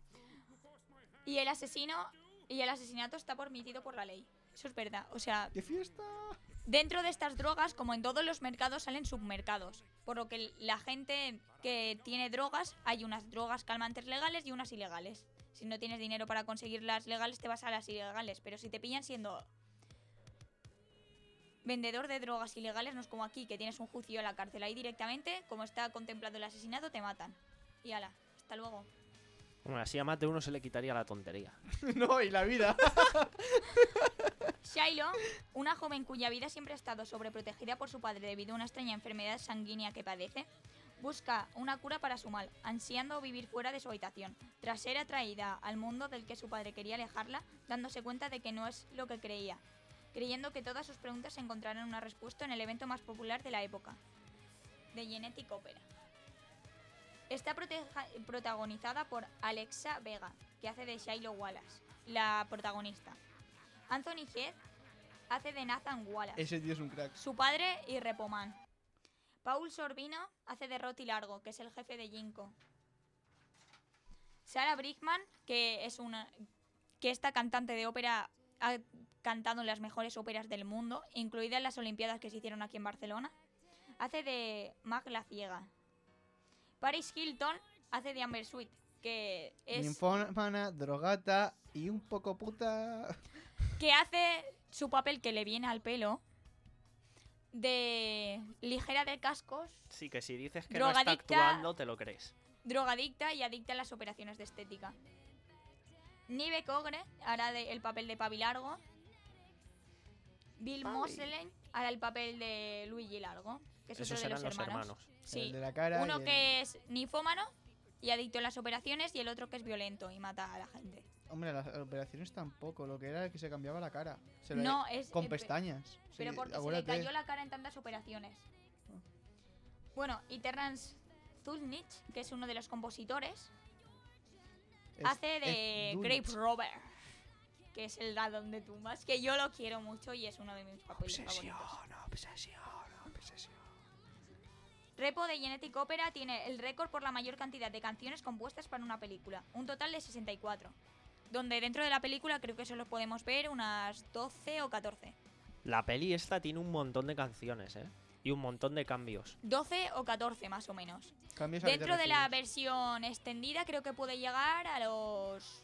C: Y el asesino y el asesinato está permitido por la ley. Eso es verdad. O sea,
B: ¡Qué fiesta!
C: dentro de estas drogas, como en todos los mercados, salen submercados. Por lo que la gente que tiene drogas, hay unas drogas calmantes legales y unas ilegales. Si no tienes dinero para conseguir las legales, te vas a las ilegales. Pero si te pillan siendo vendedor de drogas ilegales, no es como aquí, que tienes un juicio a la cárcel. Ahí directamente, como está contemplado el asesinato, te matan. Y ala, hasta luego.
A: Bueno, así a más de uno se le quitaría la tontería.
B: No, y la vida.
C: Shiloh, una joven cuya vida siempre ha estado sobreprotegida por su padre debido a una extraña enfermedad sanguínea que padece, busca una cura para su mal, ansiando vivir fuera de su habitación, tras ser atraída al mundo del que su padre quería alejarla, dándose cuenta de que no es lo que creía, creyendo que todas sus preguntas encontrarán una respuesta en el evento más popular de la época, The Genetic Opera. Está proteja- protagonizada por Alexa Vega, que hace de Shiloh Wallace, la protagonista. Anthony Head hace de Nathan Wallace,
B: Ese tío es un crack.
C: su padre y Repoman. Paul Sorbino hace de Roti Largo, que es el jefe de Jinko. Sarah Brightman, que es una que esta cantante de ópera ha cantado en las mejores óperas del mundo, incluidas las Olimpiadas que se hicieron aquí en Barcelona, hace de Mag la Ciega. Paris Hilton hace de Amber Sweet, que es
B: Ninfómana, drogata y un poco puta.
C: que hace su papel que le viene al pelo de ligera de cascos,
A: Sí, que si dices que no está
C: Drogadicta.
A: actuando, te lo crees.
C: drogadicta y adicta a las operaciones de estética. Nive Cogre hará de- el papel de Pavi Largo. Bill
A: Pavi.
C: Moseley hará el papel de Luigi Largo, que es
A: Esos
C: otro de
A: eran
C: los
A: los
C: hermanos.
A: hermanos.
C: Sí.
B: El de la cara.
C: Uno
B: y el-
C: que es ninfómano y adicto a las operaciones y el otro que es violento y mata a la gente.
B: Hombre, las operaciones tampoco. Lo que era que se cambiaba la cara. Se le-
C: No, es
B: Con
C: eh, pe-
B: pestañas.
C: Pero
B: Sí,
C: porque
B: acuérdate.
C: se le cayó la cara en tantas operaciones. Bueno, y Terrence Zulnich, que es uno de los compositores,
B: Es-
C: hace
B: es
C: de
B: Dulwich.
C: Grape Robber, que es el ladrón de tumbas, que yo lo quiero mucho y es uno de mis papeles favoritos.
B: obsesión, obsesión.
C: Repo de Genetic Opera tiene el récord por la mayor cantidad de canciones compuestas para una película, un total de sesenta y cuatro, donde dentro de la película creo que solo podemos ver unas doce o catorce.
A: La peli esta tiene un montón de canciones, ¿eh? Y un montón de cambios.
C: doce o catorce más o menos.
B: Cambios a qué te
C: Dentro de la
B: refieres.
C: versión extendida creo que puede llegar a los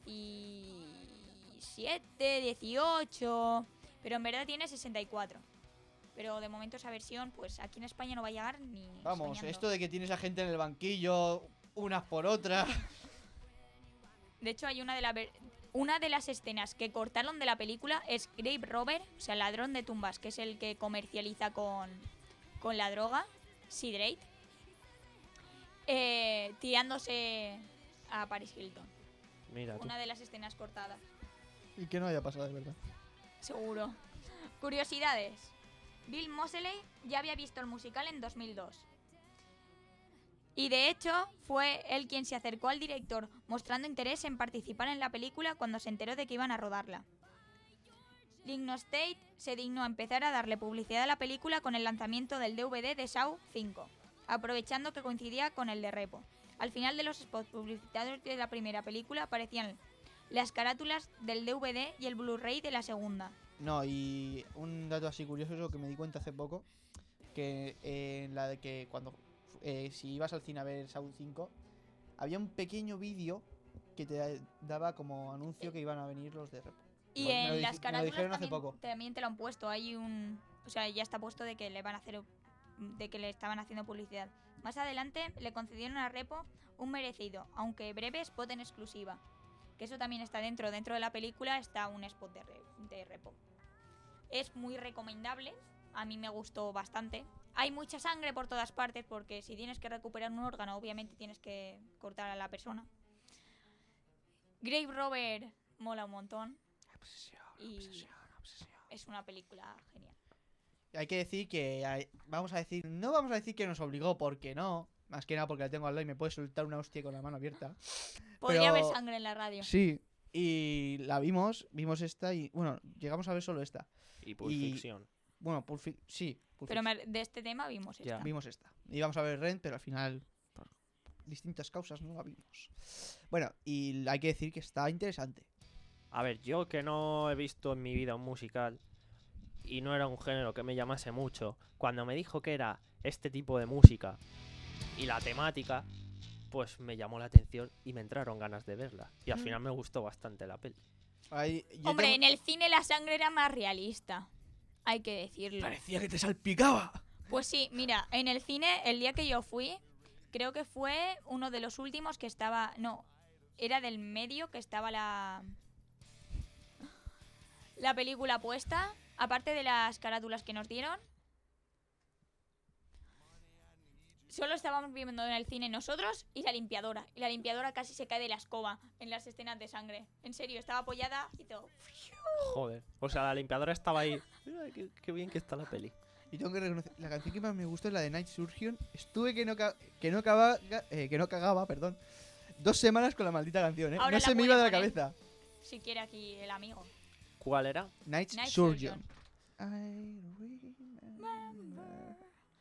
C: diecisiete, dieciocho, pero en verdad tiene sesenta y cuatro. Pero de momento esa versión, pues aquí en España no va a llegar ni
B: Vamos,
C: soñando.
B: esto de que tienes a gente en el banquillo, unas por otras.
C: De hecho, hay una de, la ver- una de las escenas que cortaron de la película es Grave Robber, o sea, ladrón de tumbas, que es el que comercializa con, con la droga, Sidrate, eh, tirándose a Paris Hilton.
A: Mira tú.
C: Una de las escenas cortadas,
B: Y que no haya pasado de verdad.
C: seguro. Curiosidades. Bill Moseley ya había visto el musical en dos mil dos. Y de hecho, fue él quien se acercó al director, mostrando interés en participar en la película cuando se enteró de que iban a rodarla. Lignostate se dignó a empezar a darle publicidad a la película con el lanzamiento del D V D de Saw cinco, aprovechando que coincidía con el de Repo. Al final de los spots publicitarios de la primera película aparecían las carátulas del D V D y el Blu-ray de la segunda.
B: No, y un dato así curioso es lo que me di cuenta hace poco, que eh, en la de que cuando eh, si ibas al cine a ver Saw cinco, había un pequeño vídeo que te daba como anuncio que iban a venir los de Repo.
C: Y
B: Me lo
C: en
B: dij-
C: las
B: me lo
C: carátulas
B: dijeron hace
C: también,
B: poco.
C: también te lo han puesto. Hay un... O sea, ya está puesto de que le van a hacer... De que le estaban haciendo publicidad. Más adelante le concedieron a Repo un merecido, aunque breve, spot en exclusiva. Que eso también está dentro. Dentro de la película está un spot de, Re- de Repo. Es muy recomendable. A mí me gustó bastante. Hay mucha sangre por todas partes porque si tienes que recuperar un órgano, obviamente tienes que cortar a la persona. Grave Robber mola un montón. Y es una película genial.
B: Hay que decir que, hay- vamos a decir, no vamos a decir que nos obligó, porque no. Más que nada porque la tengo al lado y me puede soltar una hostia con la mano abierta.
C: Podría
B: Pero-
C: haber sangre en la radio.
B: Sí. Y la vimos, vimos esta y, bueno, llegamos a ver solo esta.
A: Y Pulp
B: y-
A: Fiction.
B: Bueno, Pulp Fic- sí, Pulp
C: Pero
B: Fiction.
C: me- de este tema vimos
A: Ya.
C: esta.
B: Vimos esta. Íbamos a ver Rent, pero al final, por distintas causas, no la vimos. Bueno, y hay que decir que está interesante.
A: A ver, yo que no he visto en mi vida un musical y no era un género que me llamase mucho, cuando me dijo que era este tipo de música y la temática, pues me llamó la atención y me entraron ganas de verla. Y al
B: Mm.
A: final me gustó bastante la peli.
B: Ahí- yo
C: Hombre,
B: tengo-
C: en el cine la sangre era más realista. Hay que decirlo.
B: Parecía que te salpicaba.
C: Pues sí, mira, en el cine, el día que yo fui, creo que fue uno de los últimos que estaba... No, era del medio que estaba la... la película puesta, aparte de las carátulas que nos dieron. Solo estábamos viendo en el cine nosotros y la limpiadora. Y la limpiadora casi se cae de la escoba en las escenas de sangre. En serio, estaba apoyada y todo.
A: Joder. O sea, la limpiadora estaba ahí. Mira, qué, qué bien que está la peli.
B: Y tengo que reconocer, la canción que más me gustó es la de Night Surgeon. Estuve que no, ca- que no, cagaba, eh, que no cagaba, perdón, dos semanas con la maldita canción, ¿eh?
C: Ahora
B: No
C: la
B: se me
C: puede
B: iba de la
C: poner.
B: cabeza.
C: Si quiere aquí el amigo.
A: ¿Cuál era?
B: Night,
C: Night
B: Surgeon.
C: Surgeon.
B: I remember.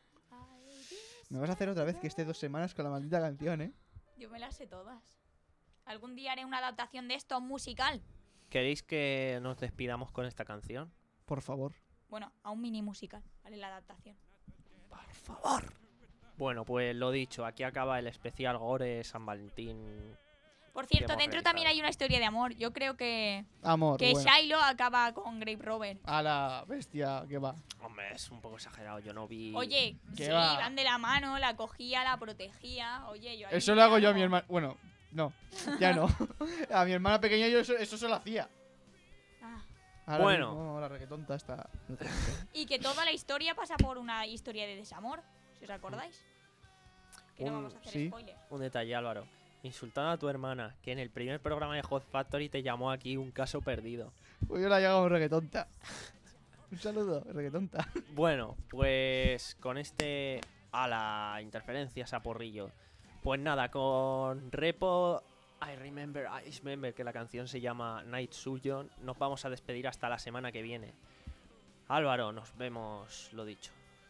B: Me vas a hacer otra vez que esté dos semanas con la maldita canción, ¿eh?
C: Yo me las sé todas. Algún día haré una adaptación de esto a un musical.
A: ¿Queréis que nos despidamos con esta canción?
B: Por favor.
C: Bueno, a un mini musical. Haré la adaptación.
A: Por favor. Bueno, pues lo dicho, aquí acaba el especial Gore San Valentín.
C: Por cierto,
A: hemos
C: dentro
A: realizado.
C: también hay una historia de amor. Yo creo que,
B: Amor,
C: que
B: bueno.
C: Shiloh acaba con Grave Robber.
B: A la bestia que va.
A: Hombre, es un poco exagerado, yo no vi...
C: Oye,
B: ¿Qué
C: sí,
B: va?
C: iban de la mano, la cogía, la protegía. Oye, yo ahí
B: Eso
C: vi
B: lo hago yo a
C: algo.
B: mi hermana. Bueno, no, ya no. A mi hermana pequeña yo eso, eso se lo hacía.
C: Ah.
B: Ahora
A: Bueno.
B: mismo la requetonta está.
C: Y que toda la historia pasa por una historia de desamor, si os acordáis. Que no
A: Un-
C: vamos a hacer
B: sí.
C: spoiler.
A: Un detalle, Álvaro. Insultando a tu hermana, que en el primer programa de Hot Factory te llamó aquí un caso perdido.
B: Pues yo la llamo requetonta. Un saludo, requetonta.
A: Bueno, pues con este... A la interferencia, saporrillo. Pues nada, con Repo... I remember, I remember, que la canción se llama Night Surgeon. Nos vamos a despedir hasta la semana que viene. Álvaro, nos vemos, lo dicho.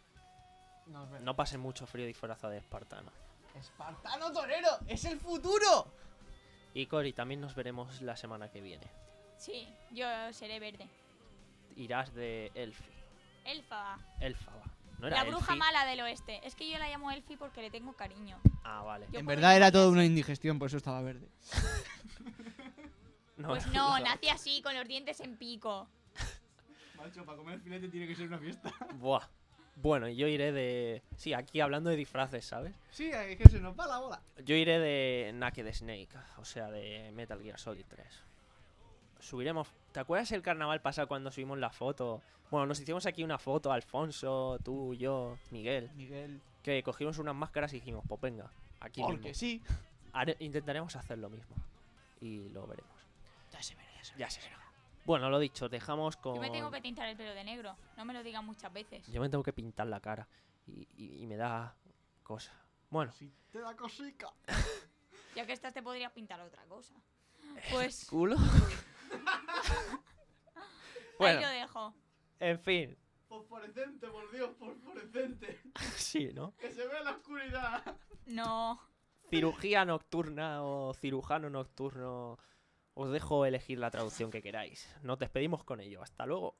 A: No pase mucho frío disfrazado de espartano.
B: ¡Espartano torero! ¡Es el futuro!
A: Y Cori, también nos veremos la semana que viene.
C: Sí, yo seré verde.
A: Irás de Elfi.
C: Elfa.
A: Elfa, va. ¿No era
C: La bruja
A: Elfi?
C: mala del oeste. Es que yo la llamo Elfi porque le tengo cariño.
A: Ah, vale.
C: Yo
B: En
C: puedo
B: verdad era
C: llamar
B: toda
C: así.
B: una indigestión, por eso estaba verde.
A: No,
C: Pues no, nací así, con los dientes en pico.
B: Macho, para comer filete tiene que ser una fiesta.
A: Buah. Bueno, yo iré de... Sí, aquí hablando de disfraces, ¿sabes?
B: Sí, es que se nos va la bola.
A: Yo iré de Naked Snake, o sea, de Metal Gear Solid tres. Subiremos... ¿Te acuerdas el carnaval pasado cuando subimos la foto? Bueno, nos hicimos aquí una foto, Alfonso, tú, yo, Miguel.
B: Miguel.
A: Que cogimos unas máscaras y dijimos, pues venga, aquí
B: Porque
A: mismo.
B: sí.
A: Hare- intentaremos hacer lo mismo. Y lo veremos.
B: Ya se verá, ya se
A: Ya se verá. Bueno, lo dicho, dejamos con...
C: Yo me tengo que tintar el pelo de negro. No me lo digan muchas veces.
A: Yo me tengo que pintar la cara. Y, y- y me da cosa. Bueno,
B: Si te da cosica.
C: Ya que estás te podrías pintar otra cosa. Pues
A: culo.
C: ahí
A: Bueno,
C: lo dejo.
A: en fin.
B: Fosforescente, por Dios, fosforescente.
A: Sí, ¿no?
B: Que se vea la oscuridad.
C: No.
A: Cirugía nocturna o cirujano nocturno. Os dejo elegir la traducción que queráis. Nos despedimos con ello. Hasta luego.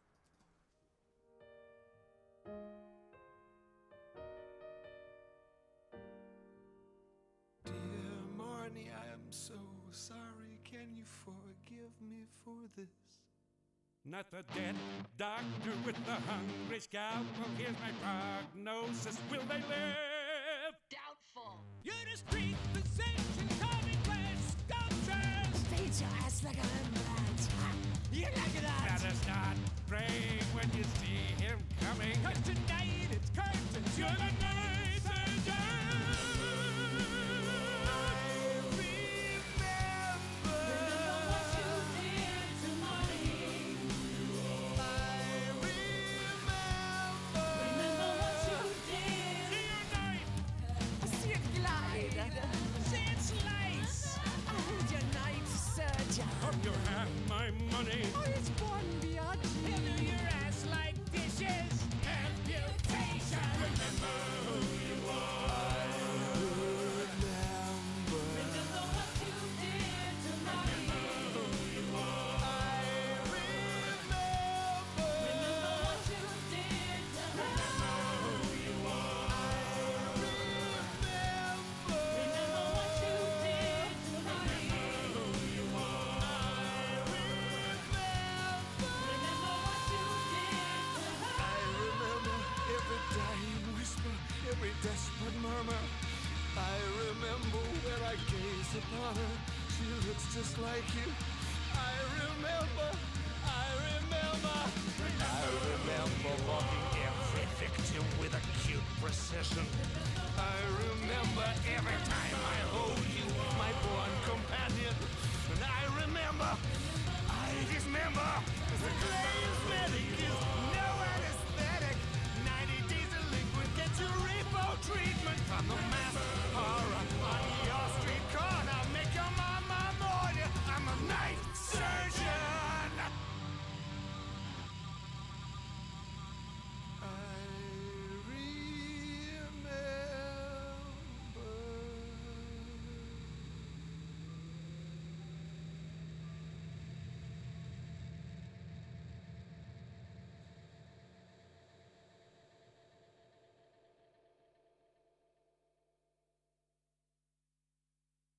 E: Dear Marnie, I am so sorry. Can you forgive me for this? Not the dead doctor with the hungry scalpel. Here's my prognosis. Will they live?
G: Doubtful.
E: You're a street physician coming with sculptures.
G: Beat your ass like a Rembrandt. You like that?
E: Better start praying when you see him coming. 'Cause tonight it's curtains. You're the night surgeon. You have my money. Oh, it's one biatch. He'll do your ass like dishes. Amputation. Remember who you are. Remember. Remember what you did to Remember who you are. I remember. Remember what you did to Remember who you are. I remember. Remember what you did to Remember who you are. Every dying whisper, every desperate murmur. I remember when I gaze upon her, she looks just like you. I remember, I remember. I remember every time.